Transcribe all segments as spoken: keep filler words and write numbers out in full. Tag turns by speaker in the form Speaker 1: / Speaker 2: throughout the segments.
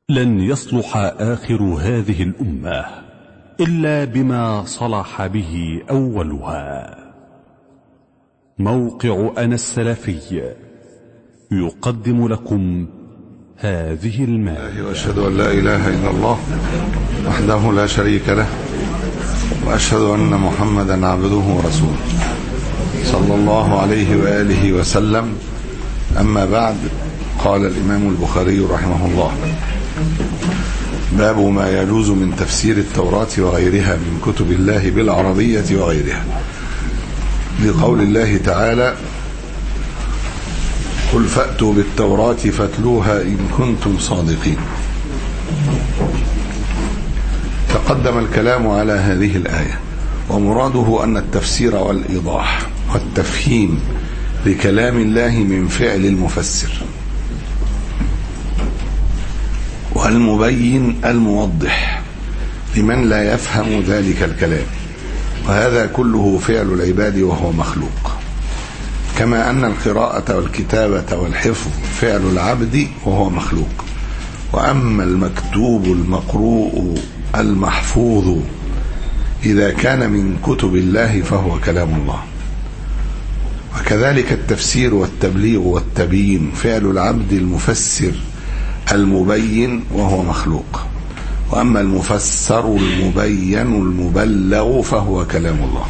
Speaker 1: لن يصلح آخر هذه الأمة إلا بما صلح به أولها. موقع أنا السلفي يقدم لكم هذه المادة.
Speaker 2: وأشهد أن لا إله إلا الله وحده لا شريك له، وأشهد أن محمدا عبده ورسوله صلى الله عليه وآله وسلم. أما بعد، قال الإمام البخاري رحمه الله: باب ما يجوز من تفسير التوراة وغيرها من كتب الله بالعربية وغيرها، لقول الله تعالى: قل فأتوا بالتوراة فاتلوها إن كنتم صادقين. تقدم الكلام على هذه الآية، ومراده أن التفسير والإيضاح والتفهيم لكلام الله من فعل المفسر، والمبين الموضح لمن لا يفهم ذلك الكلام، وهذا كله فعل العباد وهو مخلوق، كما أن القراءة والكتابة والحفظ فعل العبد وهو مخلوق. وأما المكتوب المقروء المحفوظ إذا كان من كتب الله فهو كلام الله. وكذلك التفسير والتبليغ والتبيين فعل العبد المفسر المبين وهو مخلوق. وأما المفسر المبين المبلغ فهو كلام الله.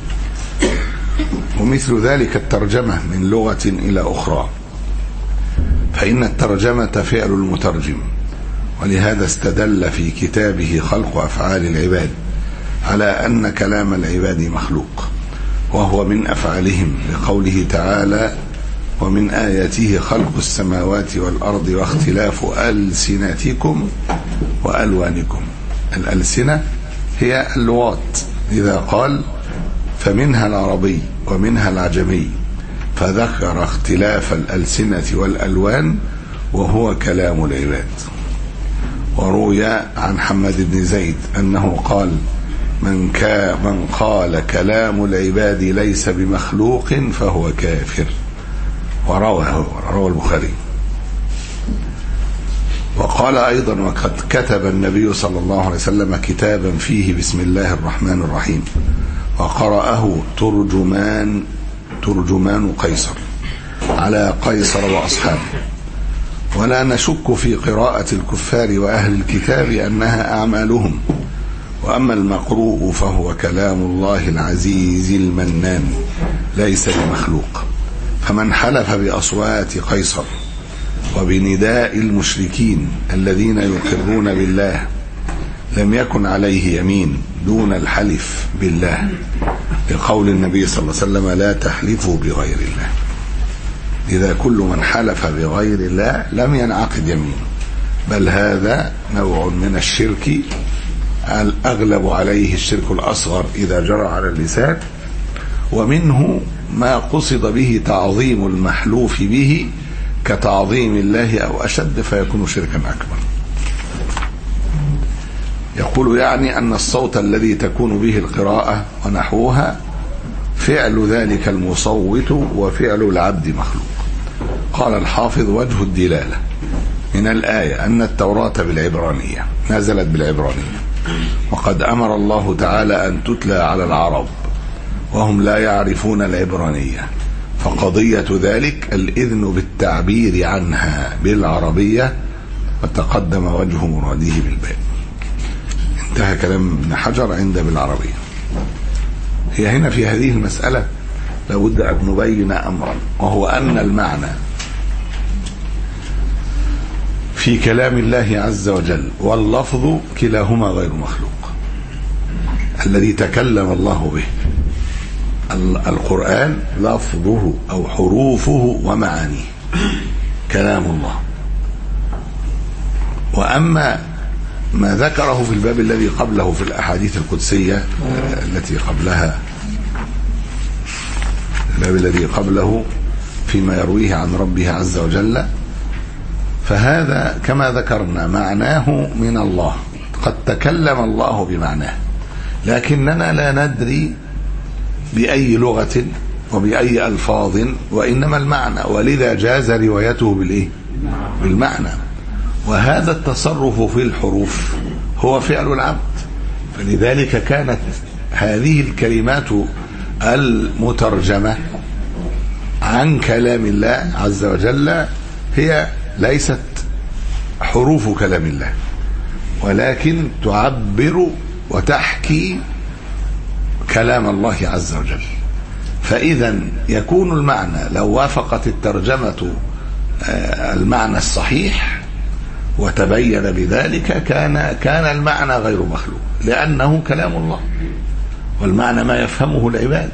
Speaker 2: ومثل ذلك الترجمة من لغة إلى أخرى، فإن الترجمة فعل المترجم، ولهذا استدل في كتابه خلق أفعال العباد على أن كلام العباد مخلوق، وهو من أفعالهم، لقوله تعالى: ومن آياته خلق السماوات والأرض واختلاف ألسنتكم وألوانكم. الألسنة هي اللغات، إذا قال فمنها العربي ومنها العجمي، فذكر اختلاف الألسنة والألوان وهو كلام العباد. وروي عن حماد بن زيد أنه قال: من, كا من قال كلام العباد ليس بمخلوق فهو كافر. وروى روى البخاري. وقال أيضا: وقد كتب النبي صلى الله عليه وسلم كتابا فيه بسم الله الرحمن الرحيم، وقرأه ترجمان ترجمان قيصر على قيصر وأصحابه. ولا نشك في قراءة الكفار وأهل الكتاب أنها أعمالهم. وأما المقروء فهو كلام الله العزيز المنان ليس بمخلوق. فمن حلف بأصوات قيصر وبنداء المشركين الذين يقرون بالله لم يكن عليه يمين دون الحلف بالله، لقول النبي صلى الله عليه وسلم: لا تحلفوا بغير الله. إذا كل من حلف بغير الله لم ينعقد يمين، بل هذا نوع من الشرك الأغلب عليه الشرك الأصغر إذا جرى على اللسان، ومنه ما قصد به تعظيم المحلوف به كتعظيم الله أو أشد، فيكون شركا أكبر. يقول يعني أن الصوت الذي تكون به القراءة ونحوها فعل ذلك المصوت وفعل العبد مخلوق. قال الحافظ: وجه الدلالة من الآية أن التوراة بالعبرانية نزلت بالعبرانية، وقد أمر الله تعالى أن تتلى على العرب وهم لا يعرفون العبرانية، فقضية ذلك الإذن بالتعبير عنها بالعربية، وتقدم وجه مراده بالباب. انتهى كلام ابن حجر عند بالعربية. هي هنا في هذه المسألة لابد أن نبين أمرا، وهو أن المعنى في كلام الله عز وجل واللفظ كلاهما غير مخلوق. الذي تكلم الله به القرآن لفظه أو حروفه ومعانيه كلام الله. وأما ما ذكره في الباب الذي قبله في الأحاديث القدسية التي قبلها، الباب الذي قبله فيما يرويه عن ربه عز وجل، فهذا كما ذكرنا معناه من الله، قد تكلم الله بمعناه، لكننا لا ندري بأي لغة وبأي ألفاظ، وإنما المعنى، ولذا جاز روايته بالإيه؟ بالمعنى. وهذا التصرف في الحروف هو فعل العبد. فلذلك كانت هذه الكلمات المترجمة عن كلام الله عز وجل هي ليست حروف كلام الله، ولكن تعبر وتحكي كلام الله عز وجل. فإذا يكون المعنى لو وافقت الترجمة المعنى الصحيح وتبين بذلك كان كان المعنى غير مخلوق، لأنه كلام الله والمعنى ما يفهمه العباد.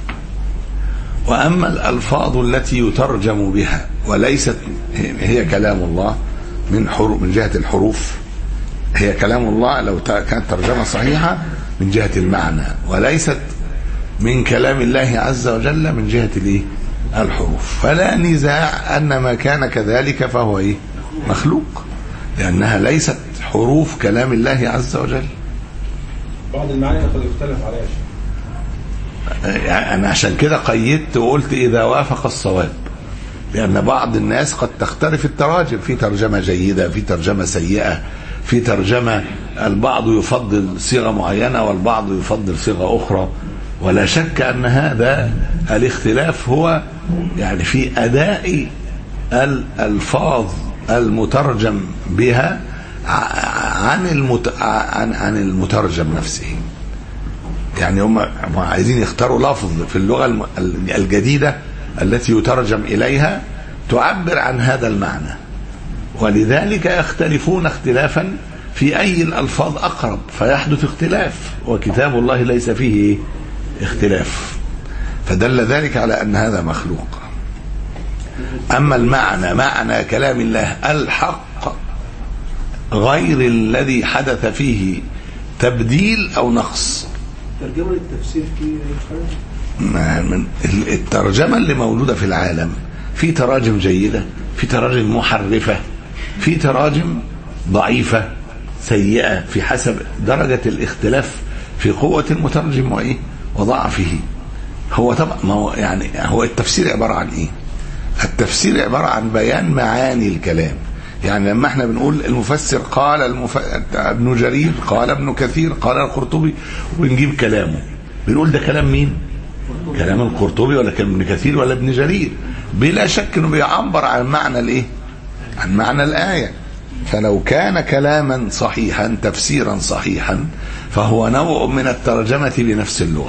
Speaker 2: وأما الألفاظ التي يترجم بها وليست هي كلام الله من حروف من جهة الحروف، هي كلام الله لو كانت ترجمة صحيحة من جهة المعنى، وليست من كلام الله عز وجل من جهة الايه الحروف. فلا نزاع أن ما كان كذلك فهو ايه مخلوق، لأنها ليست حروف كلام الله عز وجل.
Speaker 3: بعض المعاني قد يختلف عليها.
Speaker 2: يعني أنا عشان كده قيدت وقلت إذا وافق الصواب، لأن بعض الناس قد تختلف التراجم، في ترجمة جيدة، في ترجمة سيئة، في ترجمة البعض يفضل صيغة معينة والبعض يفضل صيغة أخرى. ولا شك أن هذا الاختلاف هو يعني في أداء الألفاظ المترجم بها عن المت... عن عن المترجم نفسه. يعني هم عايزين يختاروا لفظ في اللغة الجديدة التي يترجم إليها تعبر عن هذا المعنى، ولذلك يختلفون اختلافا في أي الألفاظ أقرب، فيحدث اختلاف، وكتاب الله ليس فيه اختلاف، فدل ذلك على أن هذا مخلوق. أما المعنى معنى كلام الله الحق غير الذي حدث فيه تبديل أو نقص.
Speaker 3: ترجمة للتفسير
Speaker 2: من الترجمة اللي موجودة في العالم، في تراجم جيدة، في تراجم محرفة، في تراجم ضعيفة سيئة، في حسب درجة الاختلاف في قوة المترجم وإيه وضعفه. هو طبعا ما هو يعني هو التفسير عبارة عن إيه؟ التفسير عبارة عن بيان معاني الكلام. يعني لما احنا بنقول المفسر قال المف... ابن جرير قال ابن كثير قال القرطبي وبنجيب كلامه، بنقول ده كلام مين؟ كلام القرطبي ولا كلام ابن كثير ولا ابن جرير؟ بلا شك انه بيعبر عن معنى الايه؟ عن معنى الآية. فلو كان كلاما صحيحا تفسيرا صحيحا فهو نوع من الترجمة بنفس اللغة.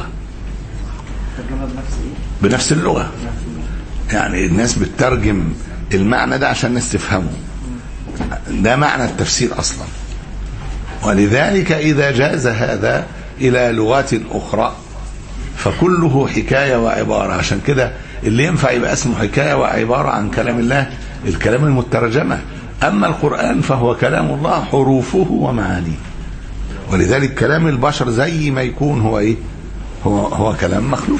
Speaker 2: بنفس اللغة. يعني الناس بتترجم المعنى ده عشان الناس تفهمه. ده معنى التفسير أصلا. ولذلك إذا جاز هذا إلى لغات أخرى فكله حكاية وعبارة. عشان كده اللي ينفع يبقى اسمه حكاية وعبارة عن كلام الله الكلام المترجمة. أما القرآن فهو كلام الله حروفه ومعانيه. ولذلك كلام البشر زي ما يكون هو إيه؟ هو, هو كلام مخلوق.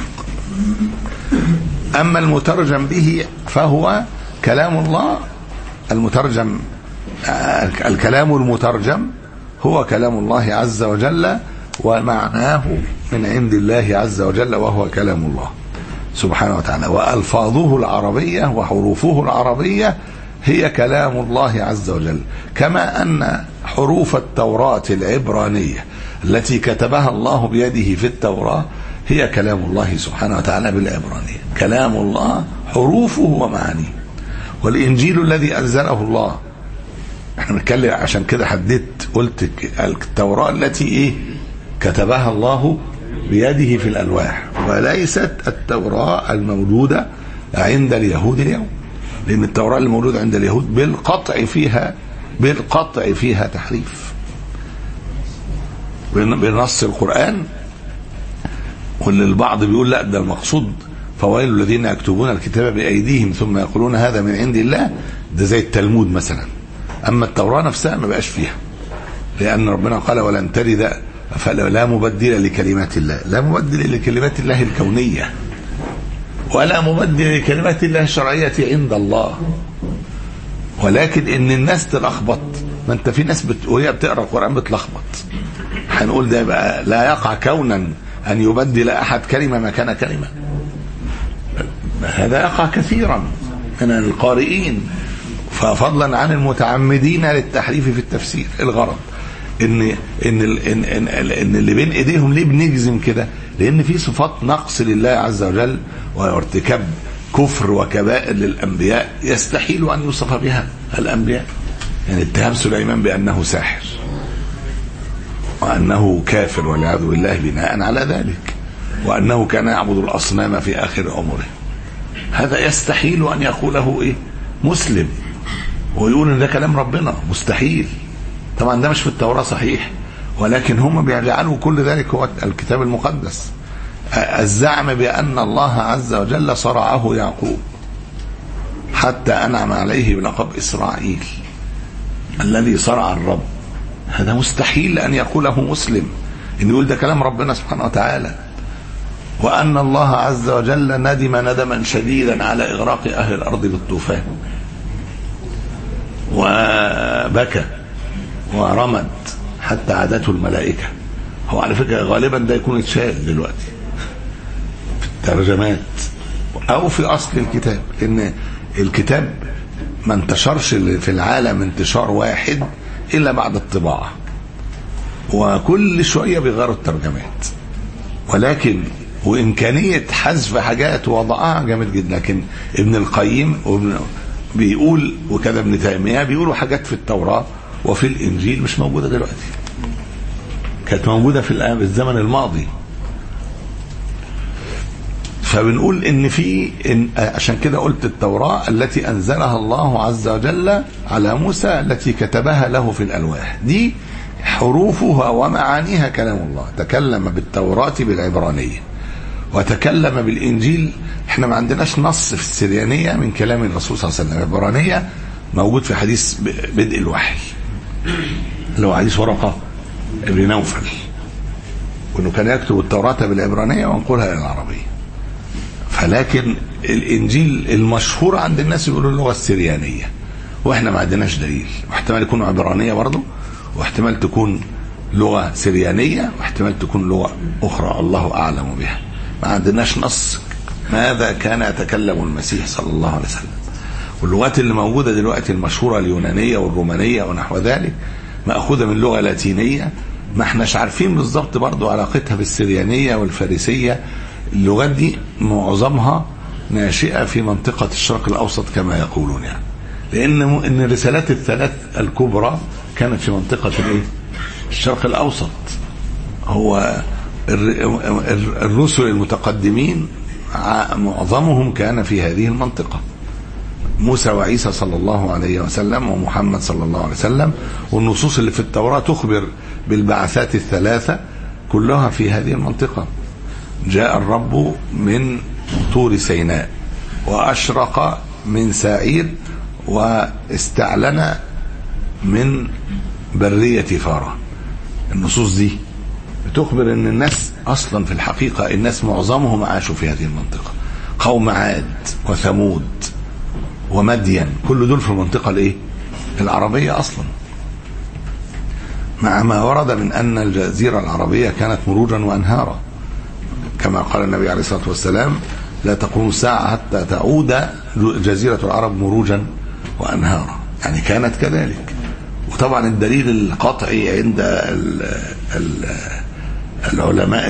Speaker 2: أما المترجم به فهو كلام الله. المترجم الكلام المترجم هو كلام الله عز وجل ومعناه من عند الله عز وجل وهو كلام الله سبحانه وتعالى. وألفاظه العربية وحروفه العربية هي كلام الله عز وجل، كما أن حروف التوراة العبرانية التي كتبها الله بيده في التوراة هي كلام الله سبحانه وتعالى بالعبرانية. كلام الله حروفه ومعانيه. والإنجيل الذي أنزله الله احنا بنتكلم عشان كده حددت قلت التوراة التي ايه كتبها الله بيده في الألواح، وليست التوراة الموجودة عند اليهود اليوم، لأن التوراة الموجودة عند اليهود بالقطع فيها بالقطع فيها تحريف بنص القرآن. واللي البعض بيقول لا ده المقصود فويل الذين يكتبون الكتاب بأيديهم ثم يقولون هذا من عند الله، ده زي التلمود مثلا. أما التوراة نفسها ما بقاش فيها، لأن ربنا قال ولن تجد فلا مبدل لكلمات الله. لا مبدل لكلمات الله الكونية ولا مبدل لكلمات الله الشرعية عند الله. ولكن إن الناس تلخبط، ما أنت في ناس بت... وهي بتقرأ القرآن بتلخبط. هنقول ده بقى لا يقع كونا أن يبدل أحد كلمة مكان كلمة. هذا يقع كثيرا من القارئين. ففضلا عن المتعمدين للتحريف في التفسير. الغرض ان ان ان, إن, إن اللي بين ايديهم ليه بنجزم كده؟ لان في صفات نقص لله عز وجل وارتكاب كفر وكبائر للانبياء يستحيل ان يوصف بها الانبياء. يعني اتهام سليمان بانه ساحر وانه كافر والعياذ بالله بناء على ذلك، وانه كان يعبد الاصنام في اخر عمره، هذا يستحيل ان يقوله ايه مسلم ويقول ان ده كلام ربنا، مستحيل. طبعا ده مش في التوراة صحيح، ولكن هم بيجعلوا كل ذلك هو الكتاب المقدس. الزعم بأن الله عز وجل صرعه يعقوب حتى أنعم عليه بلقب إسرائيل الذي صرع الرب، هذا مستحيل أن يقوله مسلم، إن يقول ده كلام ربنا سبحانه وتعالى. وأن الله عز وجل ندم ندما شديدا على إغراق أهل الأرض بالطوفان وبكى ورمد حتى عادته الملائكة. هو على فكرة غالبا ده يكون اتشال دلوقتي في الترجمات أو في أصل الكتاب، لأن الكتاب ما انتشرش في العالم انتشار واحد إلا بعد الطباعة، وكل شوية بيغيروا الترجمات، ولكن وإمكانية حذف حاجات وضعها جامد جدا. لكن ابن القيم بيقول وكذا ابن تيمية بيقولوا حاجات في التوراة وفي الإنجيل مش موجودة دلوقتي، كانت موجودة في الزمن الماضي. فبنقول إن في إن عشان كده قلت التوراة التي أنزلها الله عز وجل على موسى التي كتبها له في الألواح، دي حروفها ومعانيها كلام الله. تكلم بالتوراة بالعبرانية وتكلم بالإنجيل. احنا ما عندناش نص في السريانية من كلام الرسول صلى الله عليه وسلم. العبرانية موجود في حديث بدء الوحي اللي هو حديث ورقة ابن نوفل، وانه كان يكتب التوراة بالعبرانية وينقلها الى العربية. فلكن الانجيل المشهور عند الناس يقولوا اللغة السريانية، واحنا ما عندناش دليل، واحتمال يكون عبرانية برضه، واحتمال تكون لغة سريانية، واحتمال تكون لغة اخرى الله اعلم بها. ما عندناش نص ماذا كان يتكلم المسيح صلى الله عليه وسلم. واللغات اللي موجودة دلوقتي المشهورة اليونانية والرومانية ونحو ذلك مأخوذة من لغة لاتينية، ما احناش عارفين بالضبط برضو علاقتها بالسريانية والفارسية. اللغات دي معظمها ناشئة في منطقة الشرق الأوسط كما يقولون، يعني لأن إن الرسالات الثلاث الكبرى كانت في منطقة الايه؟ الشرق الأوسط. هو الرسل المتقدمين معظمهم كان في هذه المنطقة، موسى وعيسى صلى الله عليه وسلم ومحمد صلى الله عليه وسلم. والنصوص اللي في التوراة تخبر بالبعثات الثلاثة كلها في هذه المنطقة. جاء الرب من طور سيناء وأشرق من سعير واستعلن من برية فارة. النصوص دي بتخبر ان الناس اصلا في الحقيقة الناس معظمهم عاشوا في هذه المنطقة. قوم عاد وثمود ومدين كل دول في المنطقة الايه العربية اصلا، مع ما ورد من ان الجزيرة العربية كانت مروجا وانهارا كما قال النبي عليه الصلاة والسلام: لا تقوم الساعة حتى تعود جزيرة العرب مروجا وانهارا. يعني كانت كذلك. وطبعا الدليل القطعي عند ال ال العلماء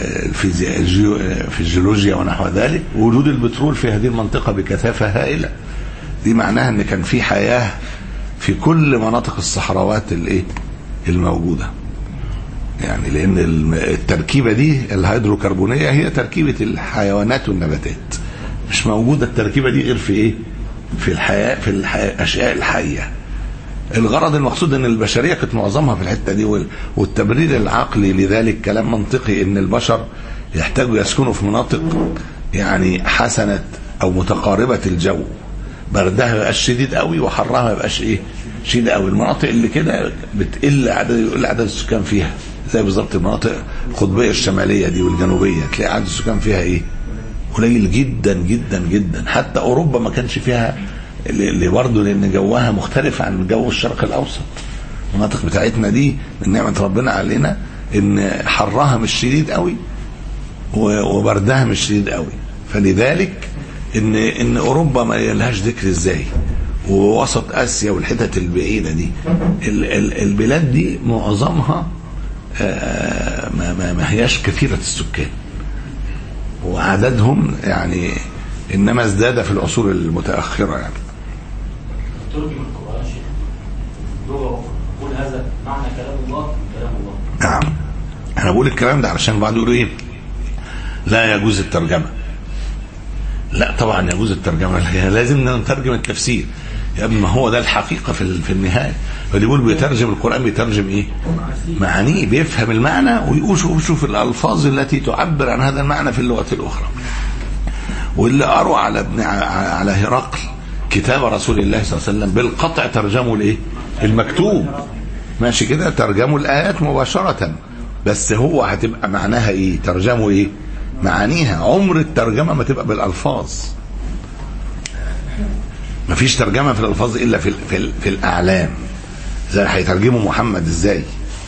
Speaker 2: في الجيولوجيا ونحو ذلك وجود البترول في هذه المنطقة بكثافة هائلة. دي معناها ان كان في حياة في كل مناطق الصحراوات الايه الموجودة، يعني لان التركيبة دي الهيدروكربونية هي تركيبة الحيوانات والنباتات، مش موجودة التركيبة دي غير في ايه في الحياة في الاشياء الحية. الغرض المقصود ان البشريه كانت معظمها في الحته دي، والتبرير العقلي لذلك كلام منطقي ان البشر يحتاجوا يسكنوا في مناطق يعني حسنه او متقاربه الجو، بردها ما يبقاش شديد قوي وحرها ما يبقاش ايه شديد قوي. المناطق اللي كده بتقل عدد يقل عدد السكان فيها، زي بالظبط المناطق القطبيه الشماليه دي والجنوبيه تلاقي عدد السكان فيها ايه قليل جدا جدا جدا. حتى اوروبا ما كانش فيها اللي برضه لان جوها مختلف عن جو الشرق الاوسط. المناطق بتاعتنا دي من نعمه ربنا علينا ان حرها مش شديد قوي وبردها مش شديد قوي، فلذلك ان ان اوروبا ما لهاش ذكر ازاي، ووسط اسيا والحتت البعيده دي، البلاد دي معظمها ما, ما, ما هياش كثيره السكان، وعددهم يعني انما ازداد في العصور المتاخره. يعني
Speaker 4: ترجم القران شيخ لغه قول هذا معنى كلام الله كلام الله.
Speaker 2: نعم، انا بقول الكلام ده علشان بعض يقولوا ايه لا يجوز الترجمه. لا طبعا يجوز الترجمه، لازم نترجم التفسير يا ابني، ما هو ده الحقيقه في في النهايه. فاللي يقول بيترجم القران بيترجم ايه؟ معانيه، بيفهم المعنى ويقول شوف الالفاظ التي تعبر عن هذا المعنى في اللغه الاخرى. واللي قروا على ابن على هرقل كتاب رسول الله صلى الله عليه وسلم بالقطع ترجموا الايه؟ المكتوب ماشي كده، ترجموا الايات مباشره، بس هو هتبقى معناها ايه؟ ترجموا ايه؟ معانيها. عمر الترجمه ما تبقى بالالفاظ، ما فيش ترجمه في الالفاظ الا في في, في الاعلام. زي هيترجموا محمد ازاي؟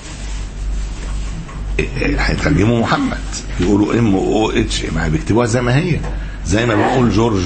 Speaker 2: هيترجموا محمد يقولوا ام او اتش، ما بيكتبوها زي ما هي، زي ما بنقول جورج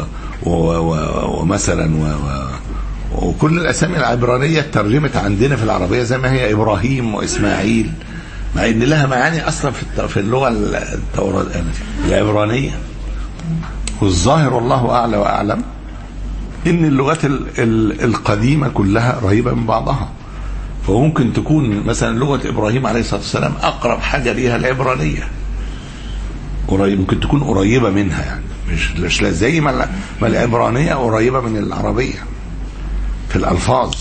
Speaker 2: ومثلا و وكل الاسامي العبرانيه ترجمت عندنا في العربيه زي ما هي، ابراهيم واسماعيل، مع ان لها معاني اصلا في في اللغه التوراه العبرانيه. والظاهر والله اعلى واعلم ان اللغات القديمه كلها قريبه من بعضها، فممكن تكون مثلا لغه ابراهيم عليه الصلاه والسلام اقرب حاجه ليها العبرانيه، قريب ممكن تكون قريبه منها، يعني مش مش زي ما ما العبرانيه قريبه من العربيه في الالفاظ.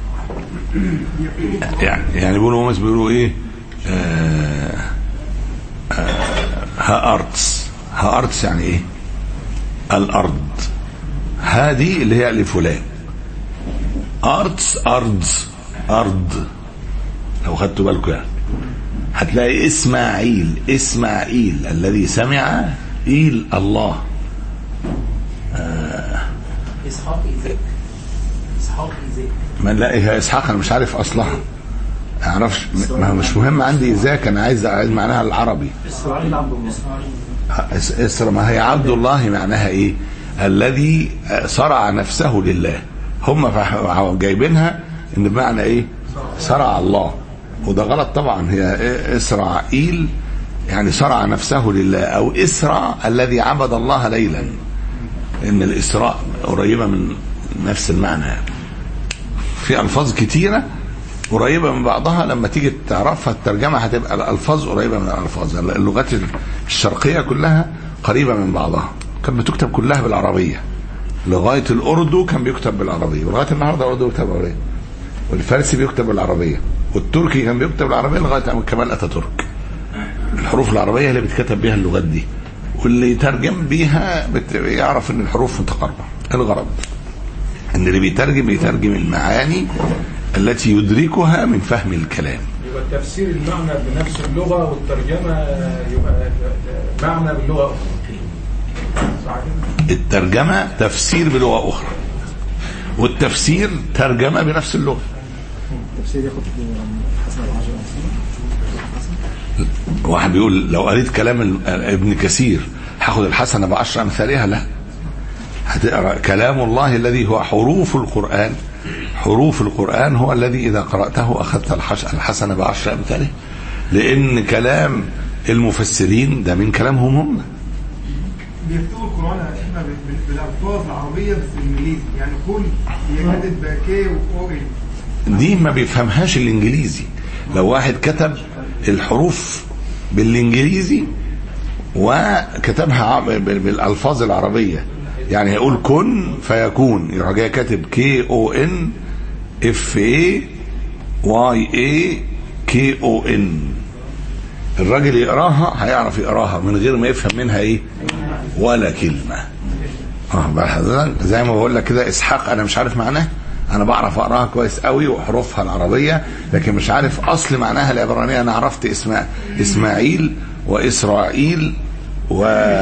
Speaker 2: يعني يعني بيقولوا مثلا بيقولوا ايه آه آه هارتس هارتس يعني ايه؟ الارض. هذه اللي هي لفلان. ارتس ارض ارض. لو خدتوا بالكم يعني هتلاقي اسماعيل اسماعيل الذي سمع إيل الله. آه
Speaker 4: اسحاق ايزاك اسحاق ايزاك
Speaker 2: ما نلاقيها اسحاق، انا مش عارف اصلها، ما اعرفش، ما مش مهم عندي ايزاك، انا عايز عايز معناها العربي.
Speaker 4: اسرائيل عبد الله.
Speaker 2: اسرا ما هي عبد الله معناها ايه؟ الذي صرع نفسه لله. هم جايبينها ان بمعنى ايه؟ صرع الله، وده غلط طبعا. هي اسرائيل يعني صرع نفسه لله، او اسرى الذي عبد الله ليلا، ان الاسراء قريبه من نفس المعنى. في الفاظ كتيره قريبه من بعضها، لما تيجي تعرفها الترجمه هتبقى الالفاظ قريبه من الالفاظ. اللغات الشرقيه كلها قريبه من بعضها، كانت بتكتب كلها بالعربيه لغايه الاردو كان بيكتب بالعربيه، ولغايه النهارده الاردو بيكتب بالعربيه، والفارسي بيكتب بالعربيه، والتركي كان بيكتب بالعربيه لغايه كمال اتاتورك. الحروف العربيه اللي بيتكتب بيها اللغات دي، واللي يترجم بيها يعرف ان الحروف متقاربه. الغرض ان اللي بيترجم يترجم المعاني التي يدركها من فهم الكلام.
Speaker 3: يبقى تفسير المعنى بنفس اللغه، والترجمه يبقى معنى باللغه اخرى.
Speaker 2: الترجمه تفسير بلغه اخرى، والتفسير ترجمه بنفس اللغه.
Speaker 5: التفسير ياخد حسنه بعشرة.
Speaker 2: واحد بيقول لو قريت كلام ابن كثير هاخد الحسنه بعشر امثالها؟ لا، هتقرا كلام الله الذي هو حروف القرآن. حروف القرآن هو الذي إذا قرأته أخذت الحسنة بعشر أمثاله، لأن كلام المفسرين ده من كلامهم هم.
Speaker 5: بيكتبوا القرآن احنا بالألفاظ العربية بس بالإنجليزي، يعني كل يكتب باكي وقوي
Speaker 2: دي ما بيفهمهاش الإنجليزي. لو واحد كتب الحروف بالإنجليزي وكتبها بالألفاظ العربية، يعني هيقول كن فيكون، يروح جاي كاتب كي او ان اف اي واي اي كي او ان، الراجل يقراها هيعرف يقراها من غير ما يفهم منها ايه ولا كلمه. اه زي ما بقول لك كده، اسحاق انا مش عارف معناه، انا بعرف اقراها كويس قوي وحروفها العربيه، لكن مش عارف اصل معناها العبرانيه. انا عرفت اسماء اسماعيل واسرائيل و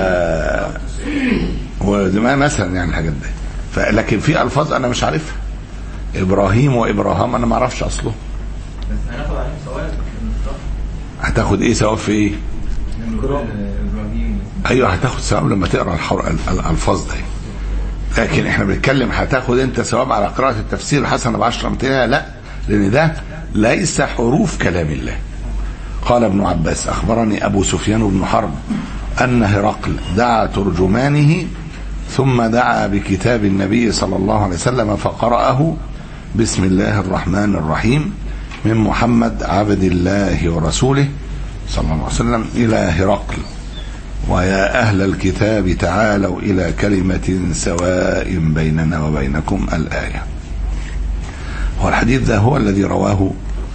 Speaker 2: وزمان مثلا، يعني الحاجات دي. فلكن في الفاظ انا مش عارفها، ابراهيم وابراهام انا ما اعرفش اصله.
Speaker 4: بس هناخد عليهم ثواب.
Speaker 2: هتاخد ايه ثواب في ايه؟ ايوه هتاخد ثواب لما تقرا الالفاظ دي. لكن احنا بنتكلم هتاخد انت ثواب على قراءة التفسير حسنة بعشر امثالها؟ لا، لان ده ليس حروف كلام الله. قال ابن عباس اخبرني ابو سفيان بن حرب ان هرقل دعا ترجمانه ثم دعا بكتاب النبي صلى الله عليه وسلم فقرأه بسم الله الرحمن الرحيم من محمد عبد الله ورسوله صلى الله عليه وسلم إلى هرقل: ويا أهل الكتاب تعالوا إلى كلمة سواء بيننا وبينكم. الآية. والحديث ده هو الذي رواه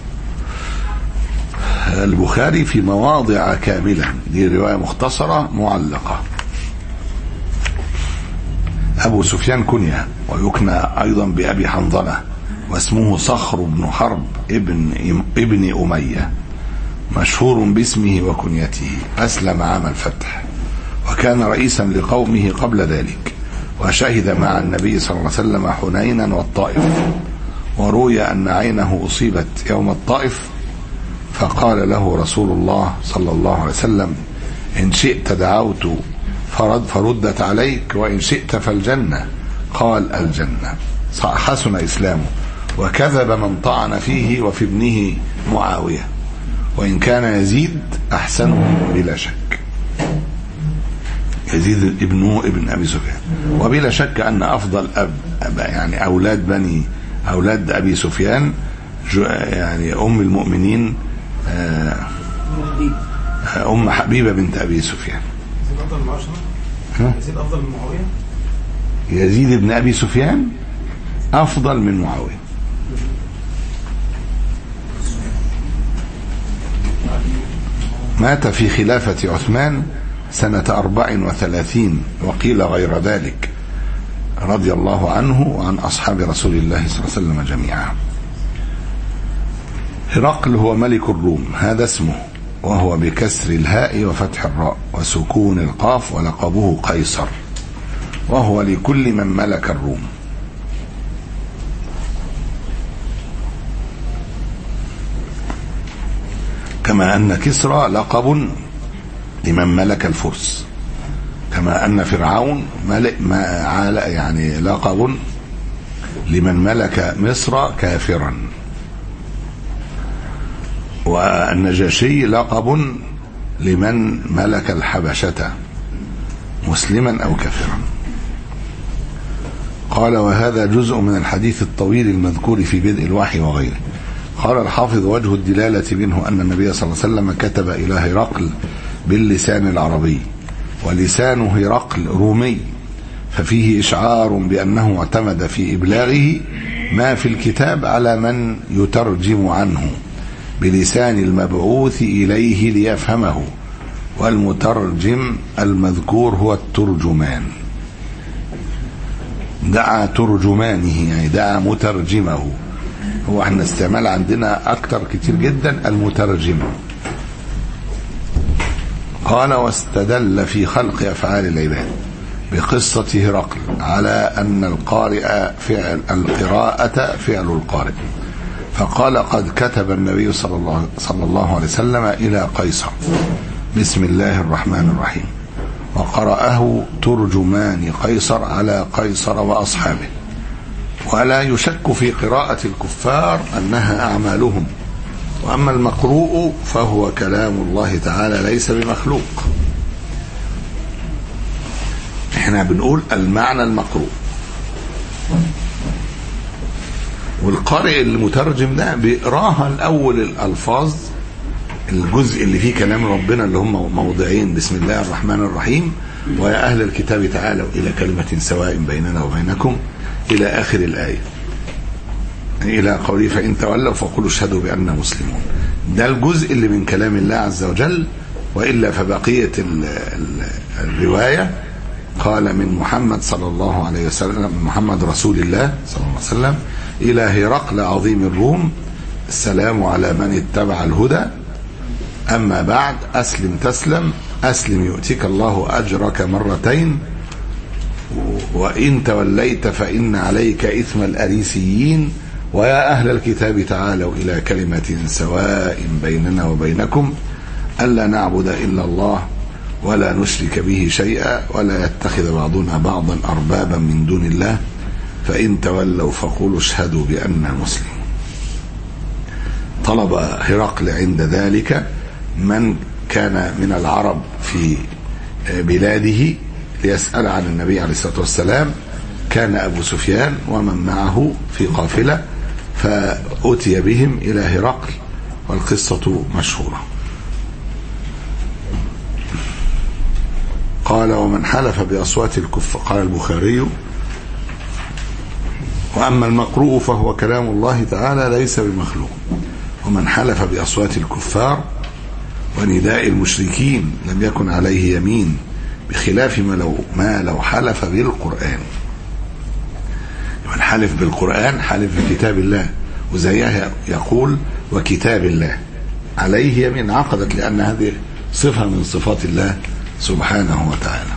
Speaker 2: البخاري في مواضع كاملة، دي رواية مختصرة معلقة. أبو سفيان كنية ويكنى أيضا بأبي حنظلة، واسمه صخر بن حرب ابن ابن أمية، مشهور باسمه وكنيته. أسلم عام الفتح وكان رئيسا لقومه قبل ذلك، وشهد مع النبي صلى الله عليه وسلم حنينا والطائف. وروي أن عينه أصيبت يوم الطائف فقال له رسول الله صلى الله عليه وسلم: إن شئت دعوت فرد فردت عليك، وإن شئت فالجنة. قال: الجنة. حسن إسلامه، وكذب من طعن فيه وفي ابنه معاوية، وإن كان يزيد أحسنه بلا شك. يزيد ابنه ابن أبي سفيان، وبلا شك أن أفضل أب يعني أولاد بني أولاد أبي سفيان يعني أم المؤمنين أم حبيبة بنت أبي سفيان.
Speaker 3: يزيد أفضل من عشرة؟ يزيد أفضل من معاوية؟
Speaker 2: يزيد ابن أبي سفيان أفضل من معاوية. مات في خلافة عثمان سنة أربع وثلاثين، وقيل غير ذلك، رضي الله عنه وعن أصحاب رسول الله صلى الله عليه وسلم جميعا. هرقل هو ملك الروم، هذا اسمه، وهو بكسر الهاء وفتح الراء وسكون القاف، ولقبه قيصر، وهو لكل من ملك الروم. كما أن كسرى لقب لمن ملك الفرس، كما أن فرعون ملك ما يعني لقب لمن ملك مصر كافرا، والنجاشي لقب لمن ملك الحبشة مسلما أو كافرا. قال: وهذا جزء من الحديث الطويل المذكور في بدء الوحي وغيره. قال الحافظ: وجه الدلالة منه أن النبي صلى الله عليه وسلم كتب إلى هرقل باللسان العربي، ولسان هرقل رومي، ففيه إشعار بأنه اعتمد في إبلاغه ما في الكتاب على من يترجم عنه بلسان المبعوث إليه ليفهمه، والمترجم المذكور هو الترجمان. دعا ترجمانه يعني دعا مترجمه. هو احنا استعمال عندنا اكتر كتير جدا المترجم. قال: واستدل في خلق افعال العباد بقصة هرقل على ان القارئ فعل القراءة فعل القارئ، فقال: قد كتب النبي صلى الله, صلى الله عليه وسلم الى قيصر بسم الله الرحمن الرحيم، وقرأه ترجمان قيصر على قيصر واصحابه. ولا يشك في قراءة الكفار أنها أعمالهم، وأما المقروء فهو كلام الله تعالى ليس بمخلوق. احنا بنقول المعنى المقروء، والقارئ المترجم ده بيقراها الأول الألفاظ، الجزء اللي فيه كلام ربنا اللي هم موضعين بسم الله الرحمن الرحيم ويا أهل الكتاب تعالوا إلى كلمة سواء بيننا وبينكم إلى آخر الآية، إلى قوله فإن تولوا فقولوا اشهدوا بأننا مسلمون. ده الجزء اللي من كلام الله عز وجل. وإلا فبقية ال ال الرواية قال من محمد صلى الله عليه وسلم، محمد رسول الله صلى الله عليه وسلم إلى هرقل عظيم الروم: السلام على من اتبع الهدى، أما بعد، أسلم تسلم، أسلم يؤتيك الله أجرك مرتين، وإن توليت فإن عليك إثم الأريسيين، ويا أهل الكتاب تعالوا إلى كلمة سواء بيننا وبينكم ألا نعبد إلا الله ولا نشرك به شيئا ولا يتخذ بعضنا بعضا أربابا من دون الله فإن تولوا فقولوا اشهدوا بأننا مسلمون. طلب هرقل عند ذلك من كان من العرب في بلاده ليسأل عن النبي عليه الصلاة والسلام. كان أبو سفيان ومن معه في قافلة، فأتي بهم إلى هرقل، والقصة مشهورة. قال ومن حلف بأصوات الكفار، قال البخاري وأما المقروء فهو كلام الله تعالى ليس بمخلوق، ومن حلف بأصوات الكفار ونداء المشركين لم يكن عليه يمين، بخلاف ما لو, ما لو حلف بالقرآن. من حلف بالقرآن حلف بكتاب الله، وزيها يقول وكتاب الله عليه يمين عقدت، لأن هذه صفة من صفات الله سبحانه وتعالى.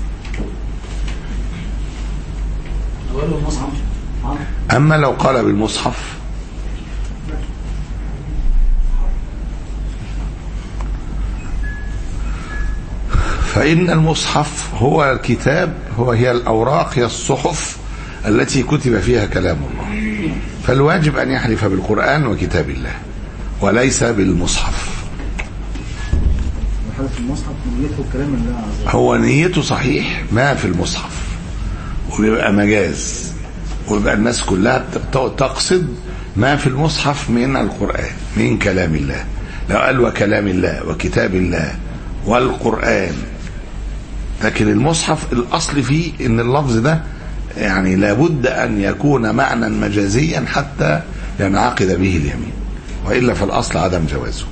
Speaker 2: أما لو قال بالمصحف فإن المصحف هو الكتاب، هو هي الأوراق، هي الصحف التي كتب فيها كلام الله، فالواجب أن يحلف بالقرآن وكتاب الله وليس بالمصحف. هو نيته صحيح ما في المصحف، ويبقى مجاز، ويبقى الناس كلها تقصد ما في المصحف من القرآن من كلام الله. لو قال وكلام الله وكتاب الله والقرآن، لكن المصحف الأصل فيه إن اللفظ ده يعني لابد أن يكون معنى مجازيا حتى ينعقد به اليمين، وإلا فالأصل عدم جوازه.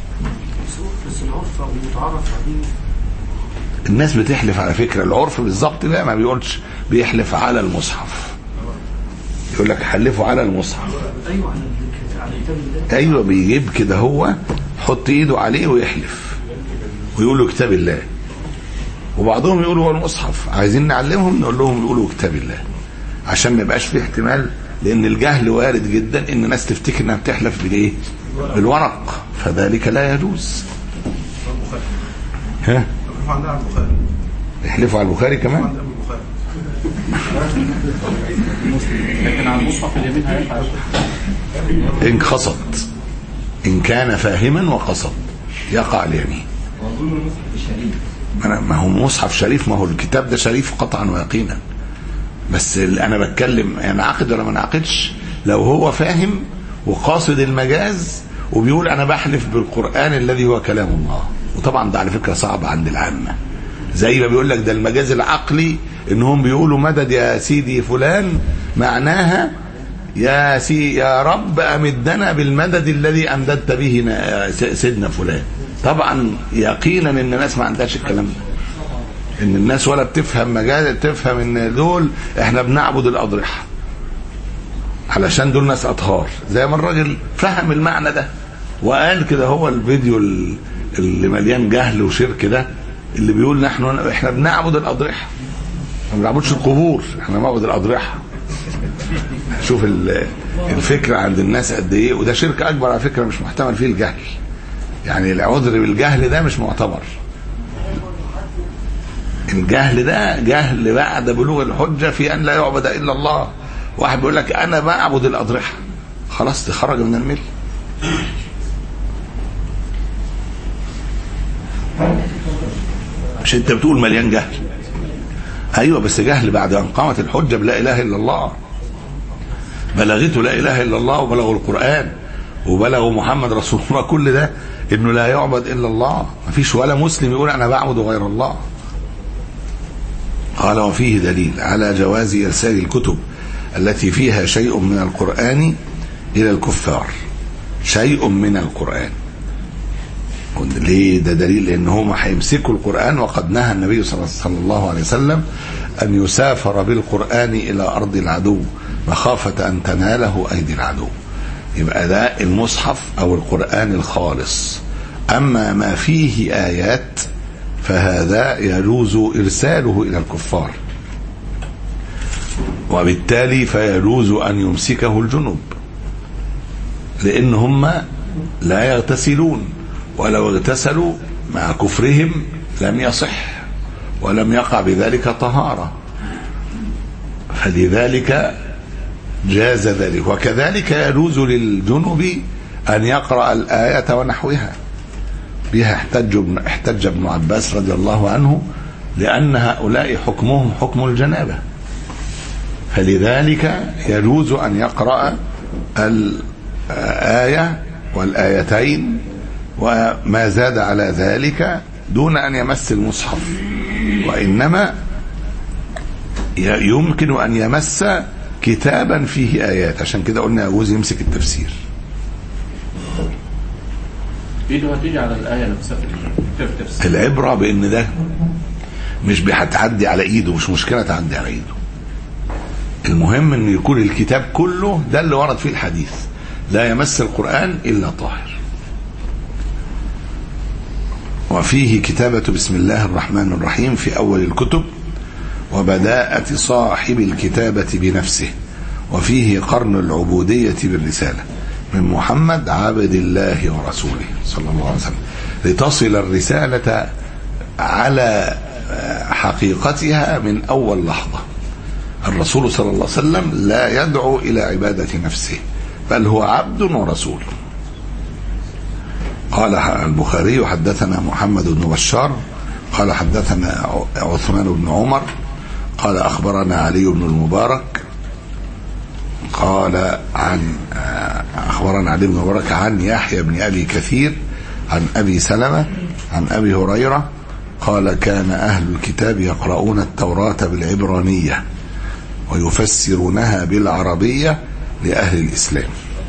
Speaker 2: الناس بتحلف على فكرة، العرف بالظبط لا ما بيقولش بيحلف على المصحف، يقول لك حلفوا على المصحف. ايوه بيجيب كده، هو حط ايده عليه ويحلف ويقول له كتاب الله، وبعضهم يقولوا هو المصحف. عايزين نعلمهم نقول لهم يقولوا كتاب الله عشان ما يبقاش فيه احتمال، لان الجهل وارد جدا ان الناس تفتكر انها بتحلف بالايه؟ بالورق، فذلك لا يجوز. ها يحلفوا على البخاري كمان،
Speaker 4: لكن على المصحف اليمين هينفع
Speaker 2: إن قصد، إن كان فاهما وقصد يقع اليمين. ما هو مصحف شريف، ما هو الكتاب ده شريف قطعا ويقينا، بس أنا بتكلم يعني عقد ولا ما نعقدش. لو هو فاهم وقاصد المجاز وبيقول أنا بحلف بالقرآن الذي هو كلام الله، وطبعا ده على فكرة صعب عند العامة، زي ما بيقول لك ده المجاز العقلي انهم بيقولوا مدد يا سيدي فلان، معناها يا سي يا رب امدنا بالمدد الذي امددت به سيدنا فلان. طبعا يقينا ان الناس ما عندهاش الكلام ده، ان الناس ولا بتفهم مجاز، تفهم ان دول احنا بنعبد الاضرحه علشان دول ناس اطهار، زي ما الراجل فهم المعنى ده وقال كده. هو الفيديو اللي مليان جهل وشرك ده اللي بيقول نحن احنا بنعبد الاضرحه، ما بنعبدش القبور، احنا بنعبد الاضرحه. شوف الفكره عند الناس قد ايه، وده شرك اكبر على فكره مش محتمل فيه الجهل، يعني العذر بالجهل ده مش معتبر. الجهل ده جهل بعد بلوغ الحجه في ان لا يعبد الا الله. واحد بيقول لك انا بعبد الاضرحه، خلاص تخرج من المله. مش انت بتقول مليان جهل؟ ايوه بس جهل بعد ان قامت الحجه بلا اله الا الله، بلغته لا اله الا الله وبلغوا القران وبلغوا محمد رسول الله، كل ده انه لا يعبد الا الله. ما فيش ولا مسلم يقول انا بعبد غير الله. قال وفيه دليل على جواز ارسال الكتب التي فيها شيء من القران الى الكفار، شيء من القران. ليه ده دليل؟ لان هم هيمسكوا القران، وقد نهى النبي صلى الله عليه وسلم ان يسافر بالقران الى ارض العدو مخافه ان تناله ايدي العدو. يبقى ده المصحف او القران الخالص. اما ما فيه ايات فهذا يجوز ارساله الى الكفار، وبالتالي فيجوز ان يمسكه الجنوب، لان هم لا يغتسلون، ولو اغتسلوا مع كفرهم لم يصح. ولم يقع بذلك طهارة، فلذلك جاز ذلك. وكذلك يجوز للجنب أن يقرأ الآية ونحوها، بها احتج ابن, احتج ابن عباس رضي الله عنه لأن هؤلاء حكمهم حكم الجنابة، فلذلك يجوز أن يقرأ الآية والآيتين وما زاد على ذلك دون أن يمس المصحف، وإنما يمكن أن يمس كتابا فيه آيات، عشان كده قلنا يجوز يمسك التفسير.
Speaker 4: ايده هتيجي على الآية نفسها في التفسير.
Speaker 2: العبرة بأن ده مش هتعدي على ايده، مش مشكلة تعدي على ايده، المهم ان يكون الكتاب كله ده اللي ورد فيه الحديث، لا يمس القرآن إلا طاهر. وفيه كتابة بسم الله الرحمن الرحيم في أول الكتب، وبداءة صاحب الكتابة بنفسه، وفيه قرن العبودية بالرسالة من محمد عبد الله ورسوله صلى الله عليه وسلم، لتصل الرسالة على حقيقتها من أول لحظة. الرسول صلى الله عليه وسلم لا يدعو إلى عبادة نفسه، بل هو عبد ورسول. قال البخاري حدثنا محمد بن بشار قال حدثنا عثمان بن عمر قال أخبرنا علي بن المبارك قال عن أخبرنا علي بن المبارك عن يحيى بن أبي كثير عن أبي سلمة عن أبي هريرة قال كان أهل الكتاب يقرؤون التوراة بالعبرانية ويفسرونها بالعربية لأهل الإسلام،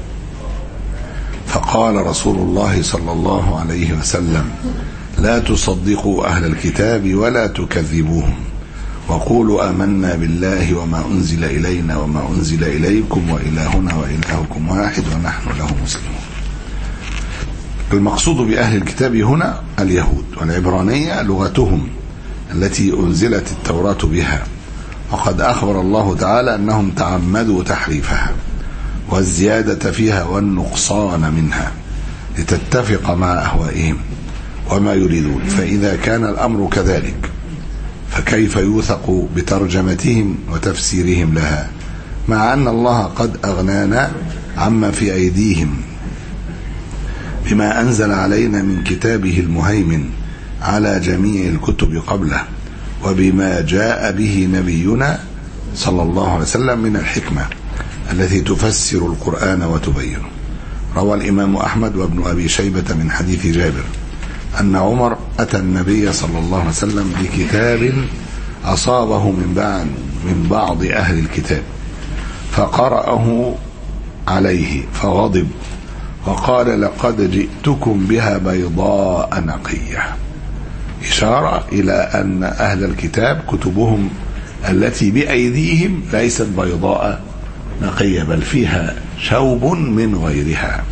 Speaker 2: فقال رسول الله صلى الله عليه وسلم لا تصدقوا أهل الكتاب ولا تكذبوهم، وقولوا آمنا بالله وما أنزل إلينا وما أنزل إليكم وإلهنا وإلهكم واحد ونحن له مسلمون. المقصود بأهل الكتاب هنا اليهود، والعبرانية لغتهم التي أنزلت التوراة بها، وقد أخبر الله تعالى أنهم تعمدوا تحريفها والزيادة فيها والنقصان منها لتتفق مع أهوائهم وما يريدون، فإذا كان الأمر كذلك فكيف يوثق بترجمتهم وتفسيرهم لها، مع أن الله قد أغنانا عما في أيديهم بما أنزل علينا من كتابه المهيمن على جميع الكتب قبله، وبما جاء به نبينا صلى الله عليه وسلم من الحكمة التي تفسر القرآن وتبينه. روى الإمام أحمد وابن أبي شيبة من حديث جابر أن عمر أتى النبي صلى الله عليه وسلم بكتاب أصابه من بعض من بعض أهل الكتاب، فقرأه عليه فغضب وقال لقد جئتكم بها بيضاء نقية، إشارة إلى أن أهل الكتاب كتبهم التي بأيديهم ليست بيضاء نقية، بل فيها شوب من غيرها.